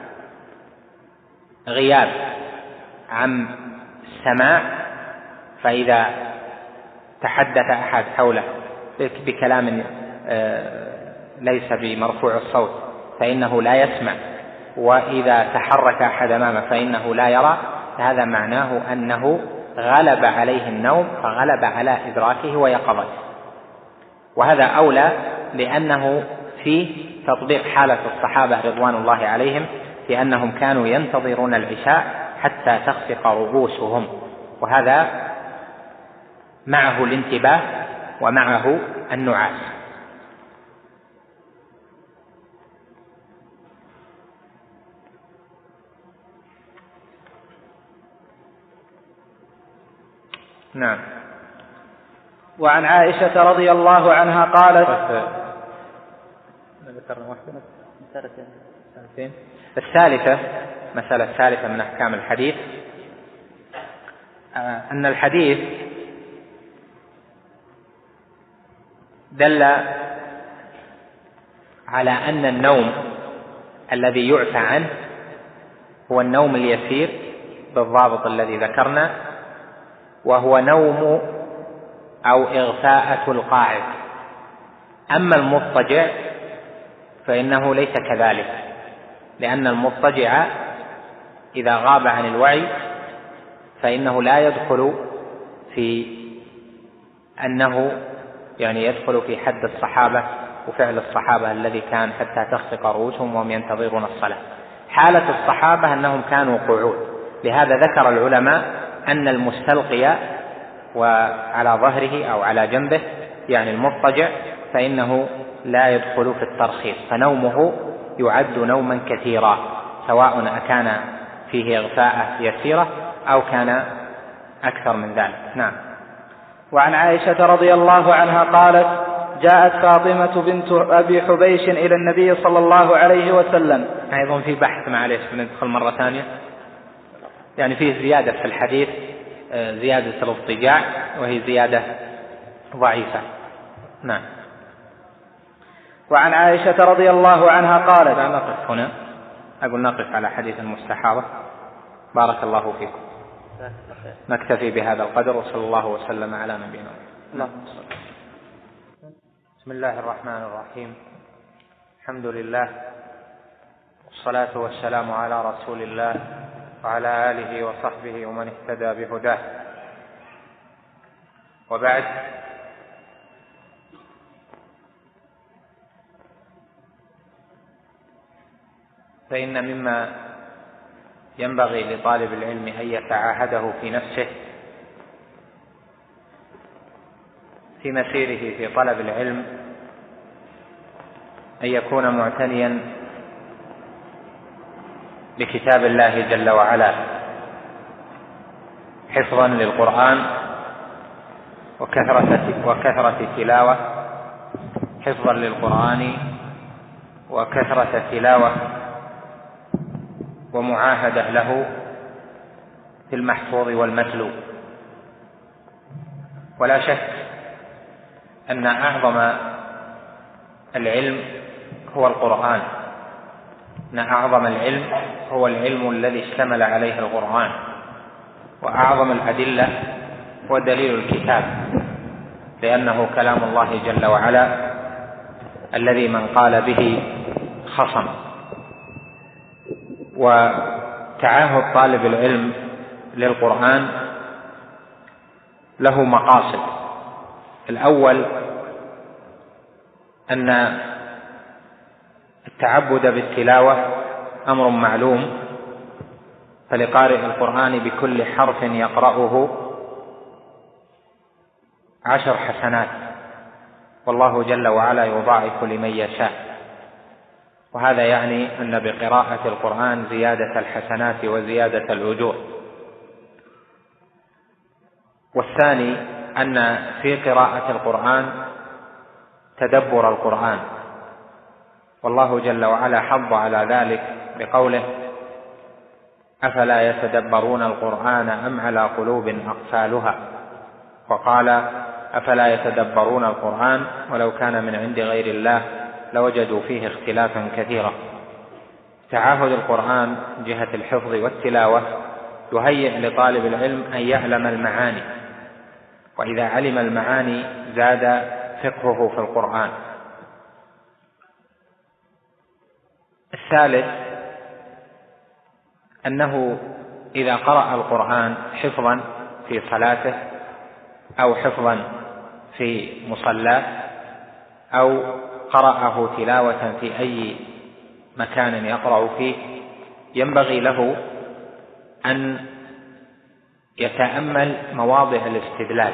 غياب عن السماع، فإذا تحدث أحد حوله بكلام ليس بمرفوع الصوت فإنه لا يسمع، وإذا تحرك أحد أمامه فإنه لا يرى، هذا معناه أنه غلب عليه النوم فغلب على إدراكه ويقظته. وهذا أولى لأنه فيه تطبيق حالة الصحابة رضوان الله عليهم في أنهم كانوا ينتظرون العشاء حتى تخفق رؤوسهم، وهذا معه الانتباه ومعه النعاس. نعم. وعن عائشة رضي الله عنها قالت: الثالثة، مسألة الثالثة من أحكام الحديث، أن الحديث دل على أن النوم الذي يعفى عنه هو النوم اليسير بالضابط الذي ذكرنا، وهو نوم أو إغفاءة القاعد. أما المضطجع فإنه ليس كذلك، لأن المضطجع إذا غاب عن الوعي فإنه لا يدخل في أنه يعني يدخل في حد الصحابة وفعل الصحابة الذي كان حتى تخفق رؤوسهم وهم ينتظرون الصلاة. حالة الصحابة أنهم كانوا قعود، لهذا ذكر العلماء أن المستلقي وعلى ظهره أو على جنبه يعني المضطجع فإنه لا يدخل في الترخيص، فنومه يعد نوما كثيرا، سواء أكان فيه إغفاء يسيرة أو كان أكثر من ذلك. نعم. وعن عائشة رضي الله عنها قالت: جاءت فاطمة بنت أبي حبيش إلى النبي صلى الله عليه وسلم. أيضا في بحث، معليش بندخل مرة ثانية، يعني فيه زيادة في الحديث، زيادة الاضطجاع، وهي زيادة ضعيفة. نعم. وعن عائشة رضي الله عنها قالت: لا نقف هنا، أقول نقف على حديث المستحاضة. بارك الله فيكم. نكتفي بهذا القدر، وصلى الله وسلم على نبينا محمد. بسم الله الرحمن الرحيم. الحمد لله والصلاة والسلام على رسول الله وعلى آله وصحبه ومن اهتدى بهداه، وبعد. فإن مما ينبغي لطالب العلم أن يتعاهده في نفسه في مسيره في طلب العلم أن يكون معتنيا بكتاب الله جل وعلا، حفظا للقرآن وكثرة تلاوة، حفظا للقرآن وكثرة تلاوة ومعاهدة له في المحفوظ والمتلو. ولا شك أن أعظم العلم هو القرآن، أن أعظم العلم هو العلم الذي اشتمل عليه القرآن، وأعظم الأدلة هو دليل الكتاب، لأنه كلام الله جل وعلا الذي من قال به خصم. وتعاهد طالب العلم للقرآن له مقاصد. الأول أن التعبد بالتلاوة أمر معلوم، فلقارئ القرآن بكل حرف يقرأه 10 حسنات، والله جل وعلا يضاعف لمن يشاء، وهذا يعني أن بقراءة القرآن زيادة الحسنات وزيادة الأجور. والثاني أن في قراءة القرآن تدبر القرآن، والله جل وعلا حض على ذلك بقوله: أفلا يتدبرون القرآن أم على قلوب أقفالها، وقال: أفلا يتدبرون القرآن ولو كان من عند غير الله لوجدوا فيه اختلافا كثيرا. تعاهد القرآن من جهة الحفظ والتلاوة يهيئ لطالب العلم أن يعلم المعاني، وإذا علم المعاني زاد فقهه في القرآن. الثالث أنه إذا قرأ القرآن حفظا في صلاته أو حفظا في مصلاه أو قرأه تلاوة في أي مكان يقرأ فيه، ينبغي له أن يتأمل مواضع الاستدلال.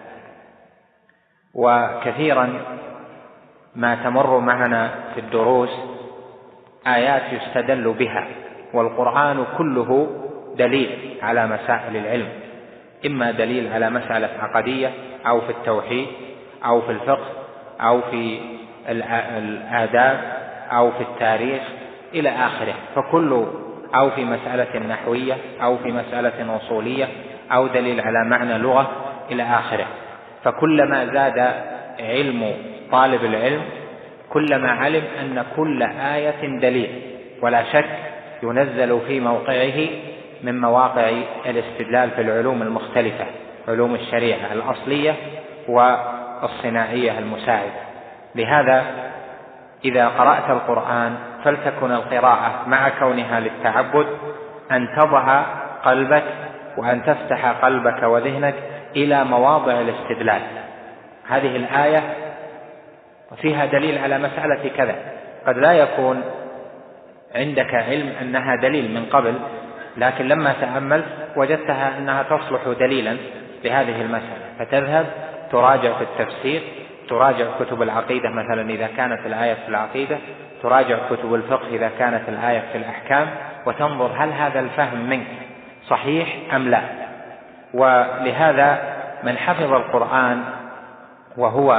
وكثيرا ما تمر معنا في الدروس آيات يستدل بها، والقرآن كله دليل على مسائل العلم، إما دليل على مسألة عقدية أو في التوحيد أو في الفقه أو في الآداب أو في التاريخ إلى آخره، فكل أو في مسألة نحوية أو في مسألة أصولية أو دليل على معنى لغة إلى آخره. فكلما زاد علم طالب العلم كلما علم أن كل آية دليل، ولا شك ينزل في موقعه من مواقع الاستدلال في العلوم المختلفة، علوم الشريعة الأصلية والصناعية المساعدة. لهذا إذا قرأت القرآن فلتكن القراءة مع كونها للتعبد أن تضع قلبك وأن تفتح قلبك وذهنك إلى مواضع الاستدلال. هذه الآية فيها دليل على مسألة كذا، قد لا يكون عندك علم أنها دليل من قبل، لكن لما تأملت وجدتها أنها تصلح دليلا لهذه المسألة، فتذهب تراجع في التفسير، تراجع كتب العقيدة مثلا إذا كانت الآية في العقيدة، تراجع كتب الفقه إذا كانت الآية في الأحكام، وتنظر هل هذا الفهم منك صحيح أم لا. ولهذا من حفظ القرآن وهو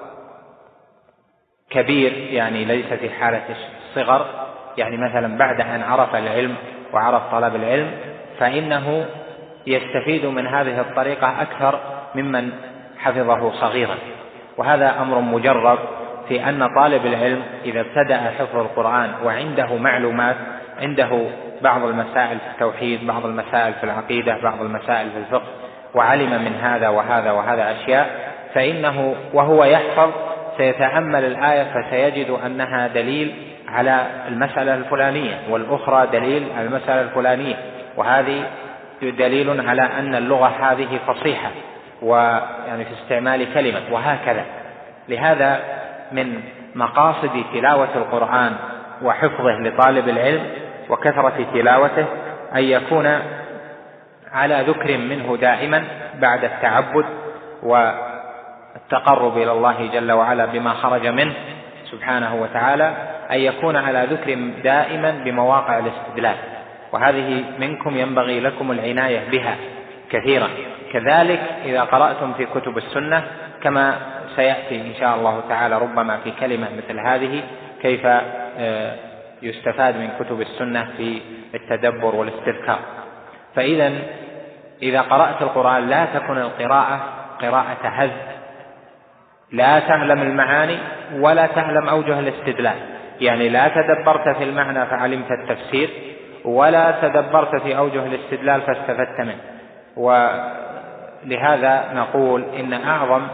كبير، يعني ليس في حالة الصغر، يعني مثلا بعد أن عرف العلم وعرف طلب العلم، فإنه يستفيد من هذه الطريقة أكثر ممن حفظه صغيرا. وهذا أمر مجرب في أن طالب العلم إذا ابتدأ حفظ القرآن وعنده معلومات، عنده بعض المسائل في التوحيد، بعض المسائل في العقيدة، بعض المسائل في الفقه، وعلم من هذا وهذا وهذا أشياء، فإنه وهو يحفظ سيتأمل الآية فسيجد أنها دليل على المسألة الفلانية، والأخرى دليل على المسألة الفلانية، وهذه دليل على أن اللغة هذه فصيحة ويعني في استعمال كلمة، وهكذا. لهذا من مقاصد تلاوة القرآن وحفظه لطالب العلم وكثرة تلاوته أن يكون على ذكر منه دائما بعد التعبد والتقرب إلى الله جل وعلا بما خرج منه سبحانه وتعالى، أن يكون على ذكر دائما بمواقع الاستدلال، وهذه منكم ينبغي لكم العناية بها كثيرا. كذلك إذا قرأتم في كتب السنة كما سيأتي إن شاء الله تعالى ربما في كلمة مثل هذه كيف يستفاد من كتب السنة في التدبر والاستذكار. فإذا إذا قرأت القرآن لا تكن القراءة قراءة هز، لا تعلم المعاني ولا تعلم أوجه الاستدلال، يعني لا تدبرت في المعنى فعلمت التفسير، ولا تدبرت في أوجه الاستدلال فاستفدت منه. ولهذا نقول إن أعظم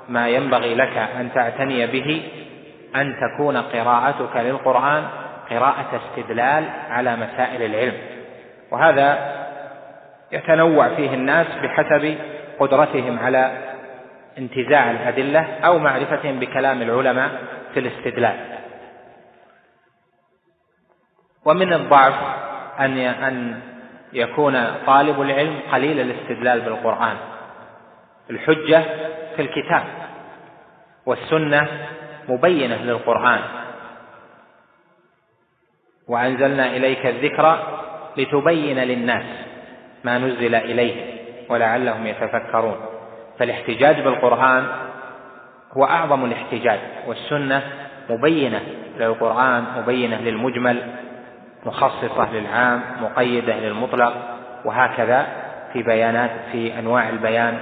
ما ينبغي لك أن تعتني به أن تكون قراءتك للقرآن قراءة استدلال على مسائل العلم، وهذا يتنوع فيه الناس بحسب قدرتهم على انتزاع الأدلة أو معرفتهم بكلام العلماء في الاستدلال. ومن الضعف أن يكون طالب العلم قليل الاستدلال بالقرآن. الحجة في الكتاب، والسنة مبينة للقرآن، وأنزلنا إليك الذكر لتبين للناس ما نزل إليه ولعلهم يتفكرون. فالاحتجاج بالقرآن هو أعظم الاحتجاج، والسنة مبينة للقرآن، مبينة للمجمل، مخصصة للعام، مقيدة للمطلق، وهكذا في بيانات في أنواع البيان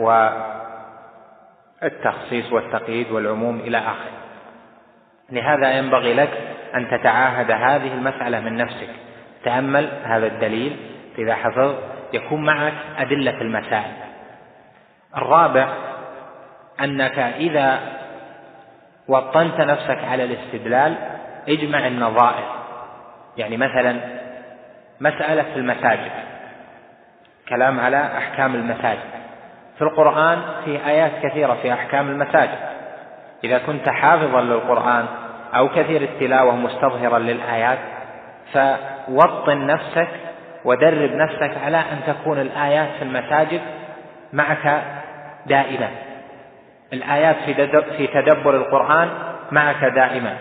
والتخصيص والتقييد والعموم إلى آخره. لهذا ينبغي لك أن تتعاهد هذه المسألة من نفسك. تأمل هذا الدليل، إذا حفظ يكون معك أدلة المسائل. الرابع أنك إذا وطنت نفسك على الاستدلال اجمع النظائر. يعني مثلا مسألة في المساجد، كلام على أحكام المساجد في القرآن، في آيات كثيرة في أحكام المساجد. إذا كنت حافظا للقرآن أو كثير التلاوة مستظهرا للآيات، فوطن نفسك ودرب نفسك على أن تكون الآيات في المساجد معك دائما. الآيات في تدبر القرآن معك دائما.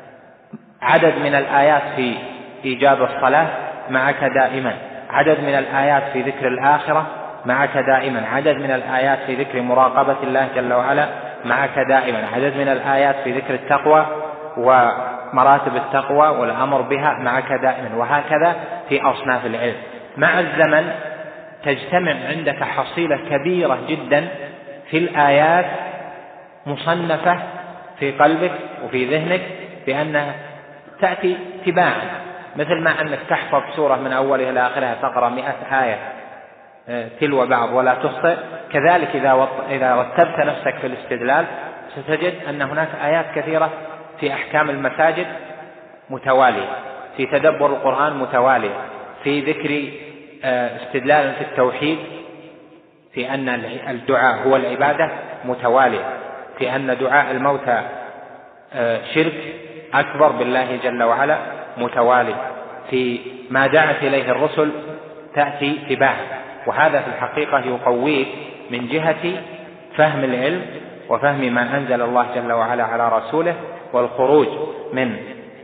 عدد من الآيات في إيجاب الصلاة معك دائما. عدد من الآيات في ذكر الآخرة معك دائما. عدد من الآيات في ذكر مراقبة الله جل وعلا معك دائما. عدد من الآيات في ذكر التقوى ومراتب التقوى والأمر بها معك دائما. وهكذا في أصناف العلم. مع الزمن تجتمع عندك حصيلة كبيرة جدا في الآيات مصنفة في قلبك وفي ذهنك بأنها تأتي تباعا، مثل ما أنك تحفظ سورة من أولها إلى آخرها تقرأ 100 آية تلو بعض ولا تخطئ، كذلك إذا رتبت نفسك في الاستدلال ستجد أن هناك آيات كثيرة في أحكام المساجد متوالية، في تدبر القرآن متوالية، في ذكر استدلال في التوحيد، في أن الدعاء هو العبادة متوالية، في أن دعاء الموتى شرك أكبر بالله جل وعلا متوالي، في ما دعت إليه الرسل تأتي تباعا. وهذا في الحقيقة يقويك من جهة فهم العلم وفهم ما أنزل الله جل وعلا على رسوله، والخروج من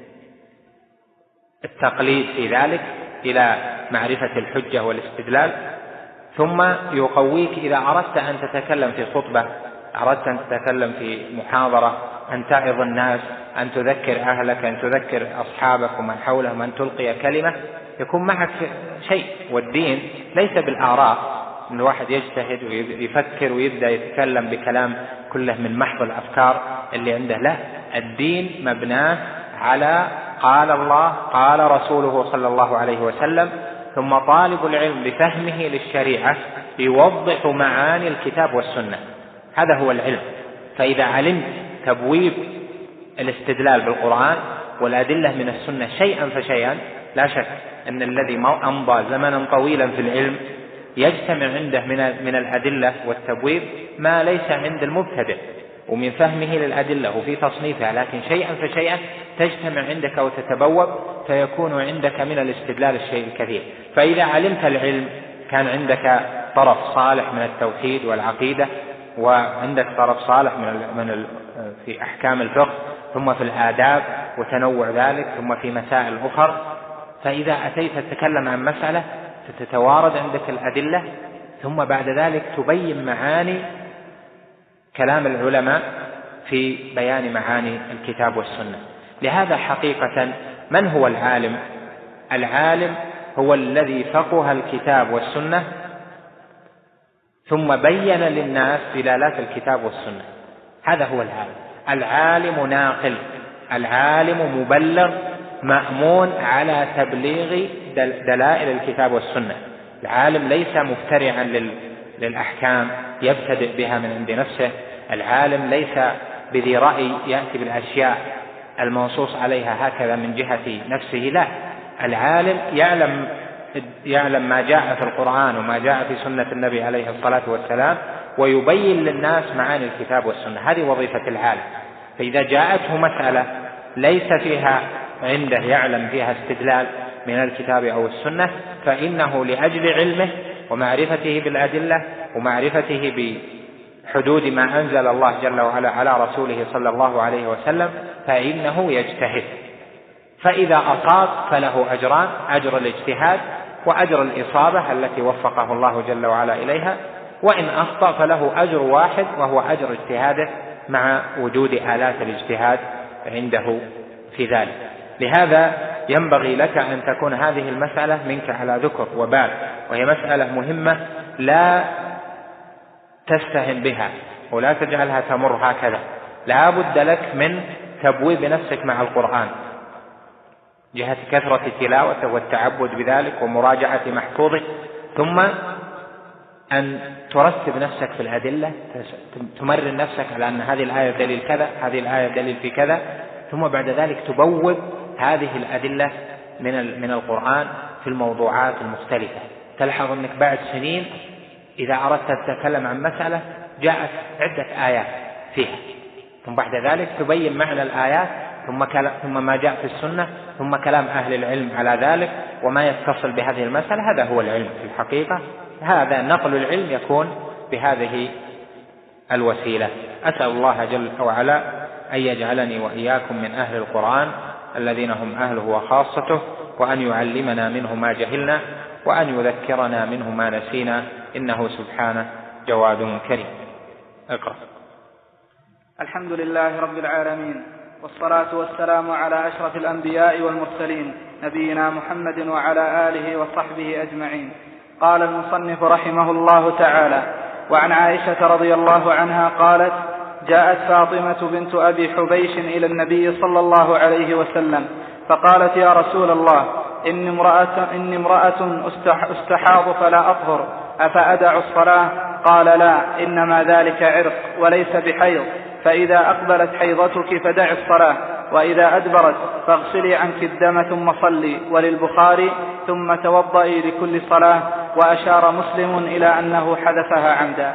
التقليد في ذلك إلى معرفة الحجة والاستدلال. ثم يقويك إذا أردت أن تتكلم في خطبة، أردت أن تتكلم في محاضرة، أن تعظ الناس، أن تذكر أهلك، أن تذكر أصحابك ومن حولهم، أن تلقي كلمة، يكون معك شيء. والدين ليس بالآراء، أن الواحد يجتهد ويفكر ويبدأ يتكلم بكلام كله من محض الأفكار اللي عنده. لا، الدين مبناه على قال الله قال رسوله صلى الله عليه وسلم، ثم طالب العلم بفهمه للشريعة يوضح معاني الكتاب والسنة. هذا هو العلم. فإذا علمت تبويب الاستدلال بالقرآن والأدلة من السنة شيئا فشيئا، لا شك أن الذي أمضى زمنا طويلا في العلم يجتمع عنده من الأدلة والتبويب ما ليس عند المبتدئ، ومن فهمه للأدلة وفي تصنيفها، لكن شيئا فشيئا تجتمع عندك وتتبوب، فيكون عندك من الاستدلال الشيء الكثير. فإذا علمت العلم كان عندك طرف صالح من التوحيد والعقيدة، وعندك طرف صالح في أحكام الفقه، ثم في الآداب وتنوع ذلك، ثم في مسائل أخرى. فإذا أتيت تتكلم عن مسألة ستتوارد عندك الأدلة، ثم بعد ذلك تبين معاني كلام العلماء في بيان معاني الكتاب والسنة. لهذا حقيقة من هو العالم؟ العالم هو الذي فقه الكتاب والسنة ثم بين للناس دلالات الكتاب والسنة. هذا هو العالم. العالم ناقل، العالم مبلغ، مأمون على تبليغ دلائل الكتاب والسنة. العالم ليس مفترعا للأحكام يبتدئ بها من عند نفسه. العالم ليس بذي رأي يأتي بالأشياء المنصوص عليها هكذا من جهة نفسه، لا، العالم يعلم ما جاء في القرآن وما جاء في سنة النبي عليه الصلاة والسلام، ويبين للناس معاني الكتاب والسنة. هذه وظيفة العالم. فإذا جاءته مسألة ليس فيها عنده يعلم فيها استدلال من الكتاب أو السنة، فإنه لأجل علمه ومعرفته بالأدلة ومعرفته بحدود ما أنزل الله جل وعلا على رسوله صلى الله عليه وسلم، فإنه يجتهد. فإذا أصاب فله أجران: أجر الاجتهاد وأجر الإصابة التي وفقه الله جل وعلا إليها، وإن أخطأ فله أجر واحد وهو أجر اجتهاده مع وجود آلات الاجتهاد عنده في ذلك. لهذا ينبغي لك أن تكون هذه المسألة منك على ذكر وبال، وهي مسألة مهمة لا تستهن بها ولا تجعلها تمر هكذا. لا بد لك من تبويب نفسك مع القرآن جهة كثرة تلاوته والتعبد بذلك ومراجعة محفوظه، ثم أن ترتب نفسك في الأدلة، تمرن نفسك على أن هذه الآية دليل كذا، هذه الآية دليل في كذا، ثم بعد ذلك تبوب هذه الأدلة من القرآن في الموضوعات المختلفة. تلحظ أنك بعد سنين إذا أردت أن تتكلم عن مسألة جاءت عدة آيات فيها، ثم بعد ذلك تبين معنى الآيات ثم ما جاء في السنة، ثم كلام أهل العلم على ذلك وما يتصل بهذه المسألة. هذا هو العلم في الحقيقة. هذا نقل العلم يكون بهذه الوسيلة. أسأل الله جل وعلا أن يجعلني وإياكم من أهل القرآن الذين هم أهله وخاصته، وأن يعلمنا منه ما جهلنا، وأن يذكرنا منه ما نسينا، إنه سبحانه جواد كريم. اقرأ. الحمد لله رب العالمين، والصلاة والسلام على أشرف الأنبياء والمرسلين، نبينا محمد وعلى آله وصحبه أجمعين. قال المصنف رحمه الله تعالى: وعن عائشة رضي الله عنها قالت: جاءت فاطمة بنت أبي حبيش إلى النبي صلى الله عليه وسلم فقالت: يا رسول الله، إني امرأة استحاض فلا أطهر، أفأدع الصلاة؟ قال: لا، إنما ذلك عرق وليس بحيض، فإذا أقبلت حيضتك فدع الصلاة، وإذا أدبرت فاغسلي عنك الدم ثم صلي. وللبخاري: ثم توضئي لكل صلاة. وأشار مسلم إلى أنه حذفها عمدا.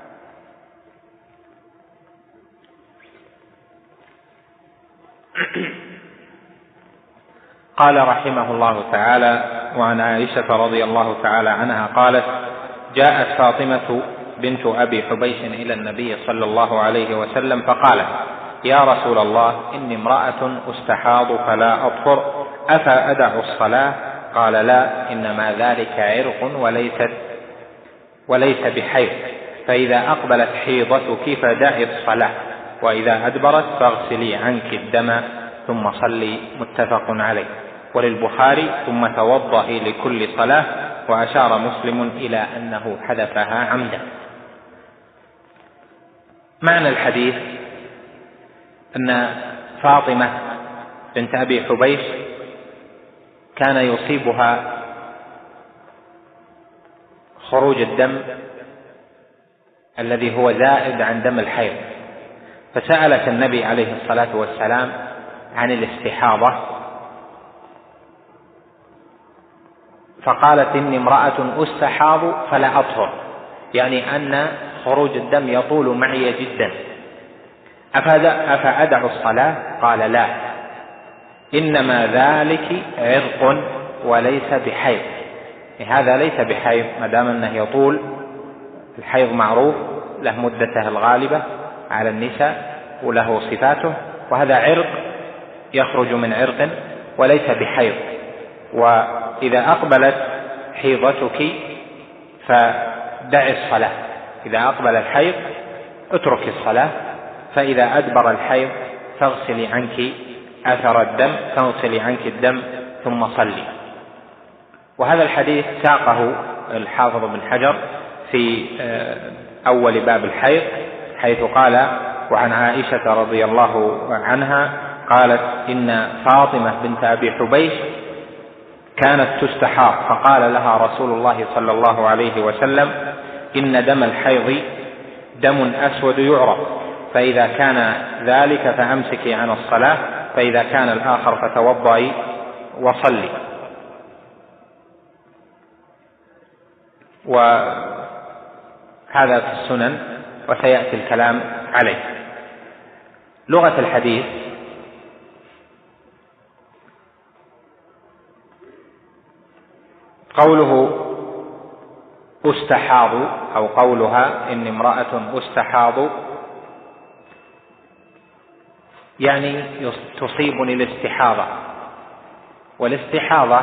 قال رحمه الله تعالى: وعن عائشة رضي الله تعالى عنها قالت: جاءت فاطمة بنت أبي حبيش إلى النبي صلى الله عليه وسلم فقالت: يا رسول الله، إني امرأة استحاض فلا أطهر، أفأدع الصلاة؟ قال: لا، إنما ذلك عرق وليس بحيض، فإذا أقبلت حيضتك فدعي الصلاة، وإذا أدبرت فاغسلي عنك الدم ثم صلي. متفق عليه. وللبخاري: ثم توضئي لكل صلاة. وأشار مسلم إلى أنه حذفها عمدا. معنى الحديث أن فاطمة بنت أبي حبيش كان يصيبها خروج الدم الذي هو زائد عن دم الحيض، فسألت النبي عليه الصلاة والسلام عن الاستحاضة، فقالت: إني امرأة استحاض فلا أطهر، يعني أن خروج الدم يطول معي جدا، أفأدع الصلاة؟ قال: لا، إنما ذلك عرق وليس بحيض. هذا ليس بحيض ما دام أنه يطول. الحيض معروف له مدته الغالبة على النساء وله صفاته، وهذا عرق يخرج من عرق وليس بحيض. وإذا أقبلت حيضتك فدع الصلاة، إذا أقبل الحيض اترك الصلاة، فإذا أدبر الحيض فاغسلي عنك أثر الدم، فاغسلي عنك الدم ثم صلي. وهذا الحديث ساقه الحافظ بن حجر في أول باب الحيض، حيث قال: وعن عائشة رضي الله عنها قالت: إن فاطمة بنت أبي حبيش كانت تستحاض، فقال لها رسول الله صلى الله عليه وسلم: إن دم الحيض دم أسود يعرف، فإذا كان ذلك فأمسكي عن الصلاة، فإذا كان الآخر فتوضئي وصلي. وهذا في السنن وسيأتي الكلام عليه. لغة الحديث: قوله أستحاض أو قولها إن امرأة أستحاض يعني تصيبني الاستحاضة، والاستحاضة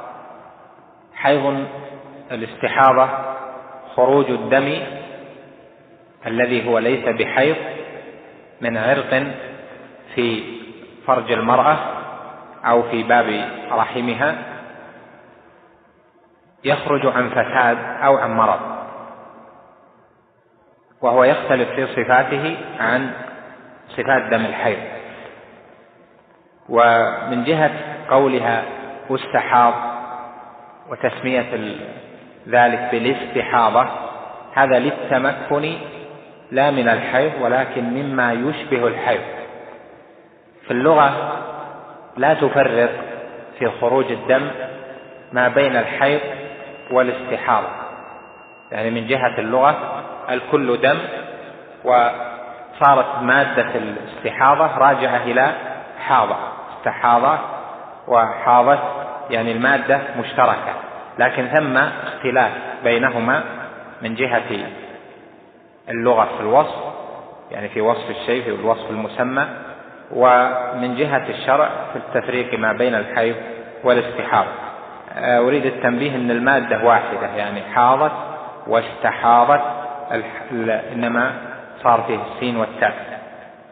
حيض الاستحاضة خروج الدم الذي هو ليس بحيض من عرق في فرج المرأة أو في باب رحمها يخرج عن فساد أو عن مرض، وهو يختلف في صفاته عن صفات دم الحيض. ومن جهة قولها استحاض وتسمية ذلك بالاستحاضة هذا للتمكن لا من الحيض ولكن مما يشبه الحيض. في اللغة لا تفرق في خروج الدم ما بين الحيض والاستحاضة، يعني من جهة اللغة الكل دم، وصارت مادة الاستحاضة راجعة إلى حاضة، استحاضة وحاضت يعني المادة مشتركة، لكن ثم اختلاف بينهما من جهة اللغة في الوصف، يعني في وصف الشيء في الوصف المسمى، ومن جهة الشرع في التفريق ما بين الحيض والاستحاضة. أريد التنبيه أن المادة واحدة، يعني حاضت واستحاضت إنما صار فيه السين والتاء.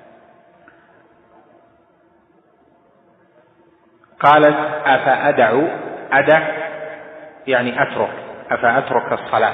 قالت أفأدع، أدع يعني أترك، أفأترك الصلاة.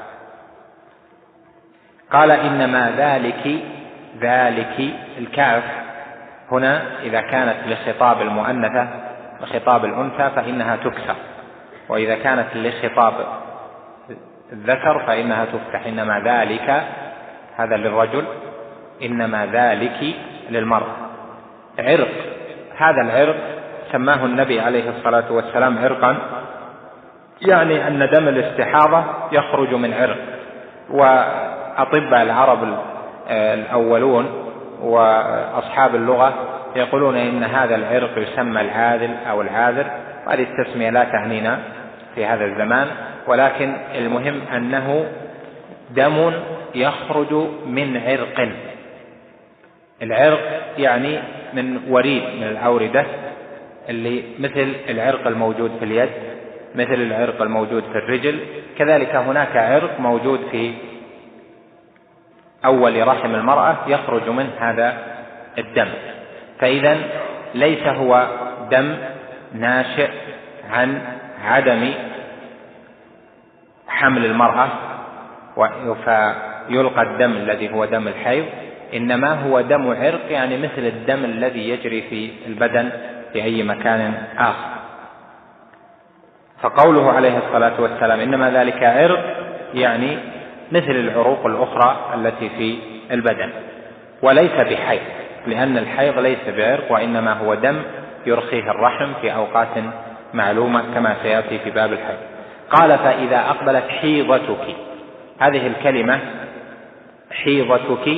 قال إنما ذلك الكاف هنا إذا كانت لخطاب المؤنثة وخطاب الأنثى فإنها تكسر، وإذا كانت لخطاب الذكر فإنها تفتح. إنما ذلك هذا للرجل، إنما ذلك للمرأة. عرق، هذا العرق سماه النبي عليه الصلاة والسلام عرقا، يعني أن دم الاستحاضة يخرج من عرق. وأطباء العرب الأولون وأصحاب اللغة يقولون إن هذا العرق يسمى العاذل أو العاذر، وهذه التسمية لا تعنينا في هذا الزمان، ولكن المهم أنه دم يخرج من عرق. العرق يعني من وريد من الأوردة، اللي مثل العرق الموجود في اليد، مثل العرق الموجود في الرجل، كذلك هناك عرق موجود في أول رحم المرأة يخرج من هذا الدم. فإذا ليس هو دم ناشئ عن عدم حمل المرأة فيلقى الدم الذي هو دم الحيض، إنما هو دم عرق، يعني مثل الدم الذي يجري في البدن في أي مكان آخر. فقوله عليه الصلاة والسلام إنما ذلك عرق يعني مثل العروق الأخرى التي في البدن، وليس بحيض، لأن الحيض ليس بعرق وإنما هو دم يرخيه الرحم في أوقات معلومة كما سيأتي في باب الحيض. قال فإذا أقبلت حيضتك، هذه الكلمة حيضتك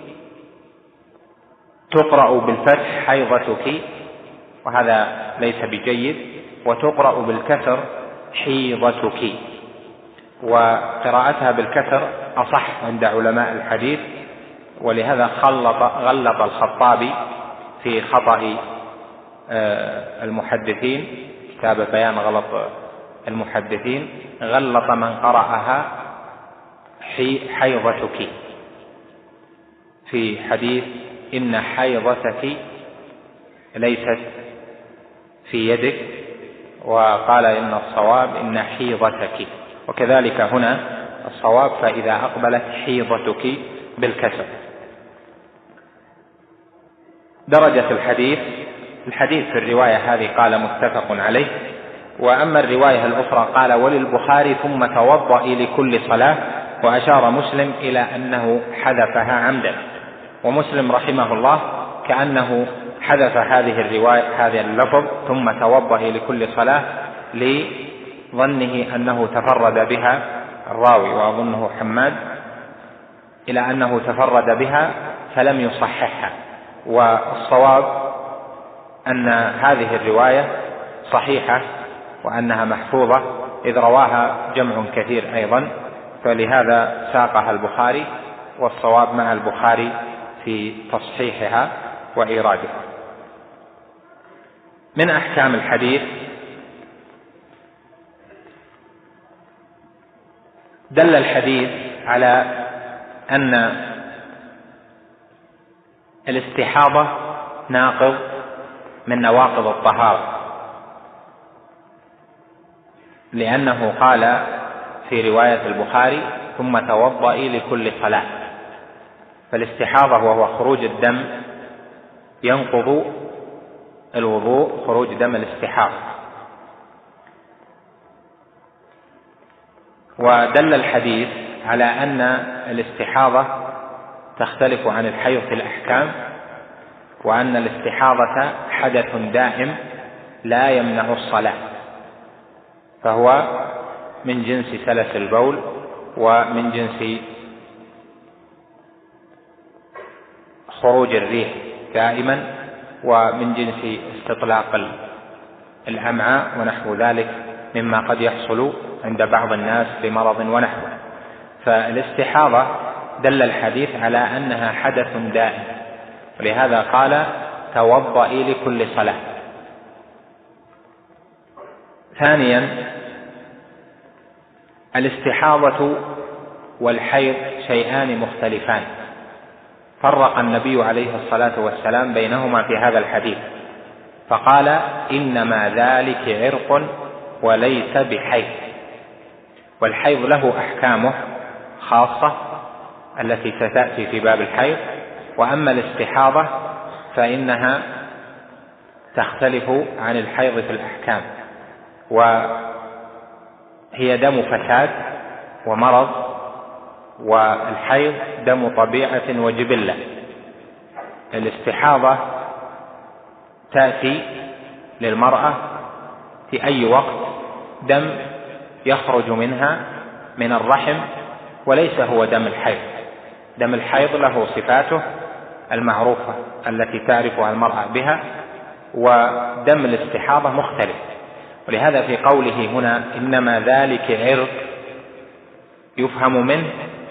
تقرأ بالفتح حيضتك، وهذا ليس بجيد، وتقرأ بالكسر حيضتك، وقراءتها بالكسر أصح عند علماء الحديث، ولهذا غلط الخطابي في خطأ المحدثين، كتاب بيان غلط المحدثين، غلط من قرأها حيضتك في حديث إن حيضتك ليست في يدك، وقال إن الصواب إن حيضتك، وكذلك هنا الصواب فإذا أقبلت حيضتك بالكسر. درجة الحديث في الرواية هذه قال متفق عليه. وأما الرواية الأخرى قال وللبخاري ثم توضئي لكل صلاة، وأشار مسلم إلى أنه حذفها عمدا، ومسلم رحمه الله كأنه حذف هذه الرواية هذا اللفظ ثم توضأ لكل صلاة لظنه أنه تفرد بها الراوي، وأظنه حماد، إلى أنه تفرد بها فلم يصححها. والصواب أن هذه الرواية صحيحة وأنها محفوظة إذ رواها جمع كثير أيضا، فلهذا ساقها البخاري، والصواب مع البخاري في تصحيحها وإيرادها. من أحكام الحديث دل الحديث على أن الاستحاضة ناقض من نواقض الطهارة، لأنه قال في رواية البخاري ثم توضئي لكل صلاة، فالاستحاضة وهو خروج الدم ينقض الوضوء، خروج دم الاستحاضة. ودل الحديث على أن الاستحاضة تختلف عن الحيض في الأحكام، وأن الاستحاضة حدث دائم لا يمنع الصلاة، فهو من جنس سلس البول ومن جنس خروج الريح دائما ومن جنس استطلاق الأمعاء ونحو ذلك مما قد يحصل عند بعض الناس لمرض ونحوه. فالاستحاضة دل الحديث على أنها حدث دائم، ولهذا قال توضئي لكل صلاة. ثانيا الاستحاضة والحيض شيئان مختلفان، فرق النبي عليه الصلاة والسلام بينهما في هذا الحديث فقال إنما ذلك عرق وليس بحيض. والحيض له أحكامه خاصة التي ستأتي في باب الحيض، وأما الاستحاضة فإنها تختلف عن الحيض في الأحكام، وهي دم فساد ومرض، والحيض دم طبيعة وجبلة. الاستحاضة تأتي للمرأة في أي وقت دم يخرج منها من الرحم، وليس هو دم الحيض. دم الحيض له صفاته المعروفة التي تعرفها المرأة بها، ودم الاستحاضة مختلف. ولهذا في قوله هنا إنما ذلك عرق يفهم منه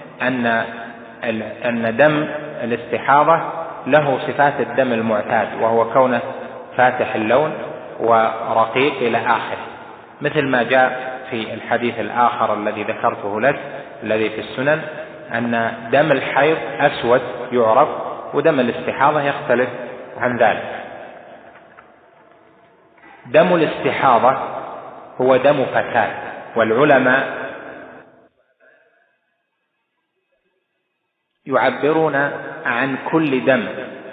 أن دم الاستحاضة له صفات الدم المعتاد، وهو كونه فاتح اللون ورقيق إلى آخره، مثل ما جاء في الحديث الآخر الذي ذكرته لك الذي في السنن أن دم الحيض أسود يعرف، ودم الاستحاضة يختلف عن ذلك. دم الاستحاضة هو دم فساد، والعلماء يعبرون عن كل دم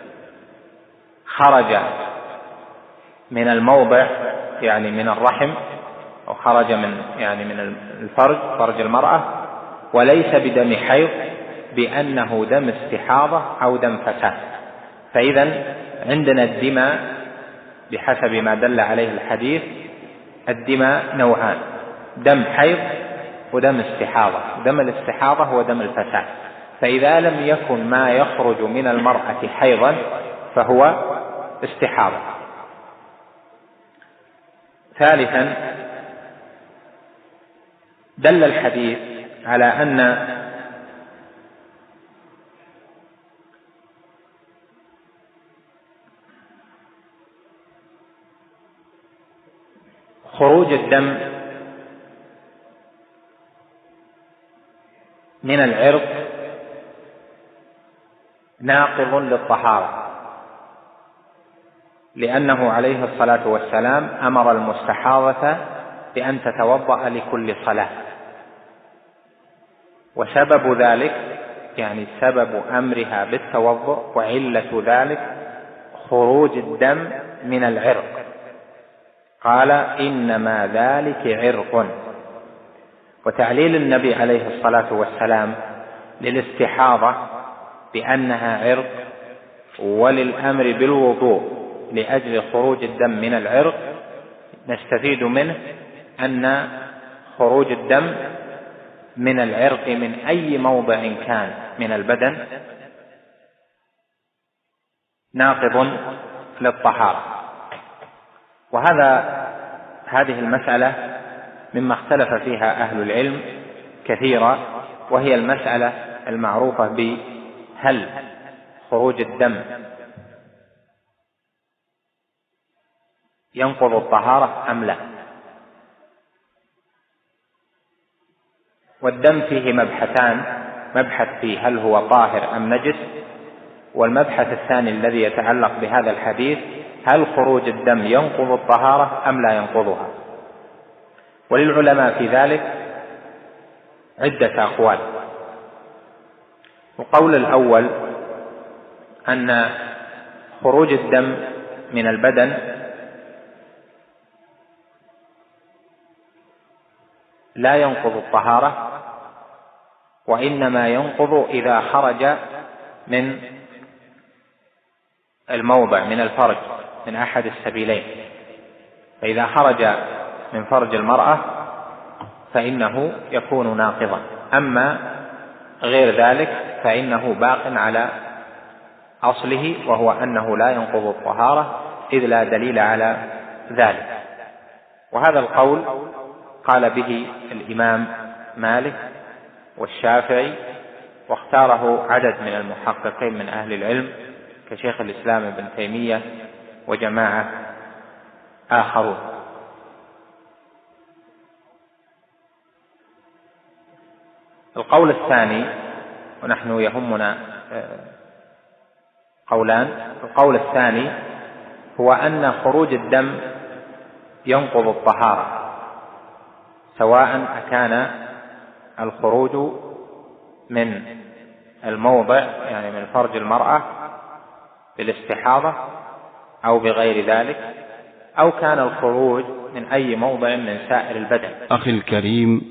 خرج من الموضع يعني من الرحم، أو خرج من الفرج، فرج المرأة، وليس بدم حيض، بأنه دم استحاضة أو دم فساد. فإذا عندنا الدماء بحسب ما دل عليه الحديث، الدماء نوعان: دم حيض ودم استحاضة. دم الاستحاضة هو دم الفساد، فإذا لم يكن ما يخرج من المرأة حيضا فهو استحاضة. ثالثا دل الحديث على أن خروج الدم من العرق ناقض للطهارة، لأنه عليه الصلاة والسلام أمر المستحاضة بأن تتوضأ لكل صلاة، وسبب ذلك يعني سبب أمرها بالتوضؤ وعلة ذلك خروج الدم من العرق. قال إنما ذلك عرق. وتعليل النبي عليه الصلاة والسلام للاستحاضة بأنها عرق وللأمر بالوضوء لأجل خروج الدم من العرق نستفيد منه أن خروج الدم من العرق من أي موضع كان من البدن ناقض للطهارة. هذه المسألة مما اختلف فيها أهل العلم كثيرا، وهي المسألة المعروفة بهل خروج الدم ينقض الطهارة أم لا. والدم فيه مبحثان: مبحث فيه هل هو طاهر أم نجس، والمبحث الثاني الذي يتعلق بهذا الحديث هل خروج الدم ينقض الطهارة أم لا ينقضها. وللعلماء في ذلك عدة أقوال. القول الأول أن خروج الدم من البدن لا ينقض الطهارة، وإنما ينقض إذا خرج من الموضع، من الفرج، من أحد السبيلين. فإذا خرج من فرج المرأة فإنه يكون ناقضا، أما غير ذلك فإنه باق على أصله، وهو أنه لا ينقض الطهارة إذ لا دليل على ذلك. وهذا القول قال به الإمام مالك والشافعي، واختاره عدد من المحققين من أهل العلم كشيخ الإسلام ابن تيمية وجماعة آخرون. القول الثاني، ونحن يهمنا قولان، القول الثاني هو أن خروج الدم ينقض الطهارة، سواء أكان الخروج من الموضع يعني من فرج المرأة بالاستحاضة أو بغير ذلك، أو كان الخروج من أي موضع من سائر البدن. أخي الكريم،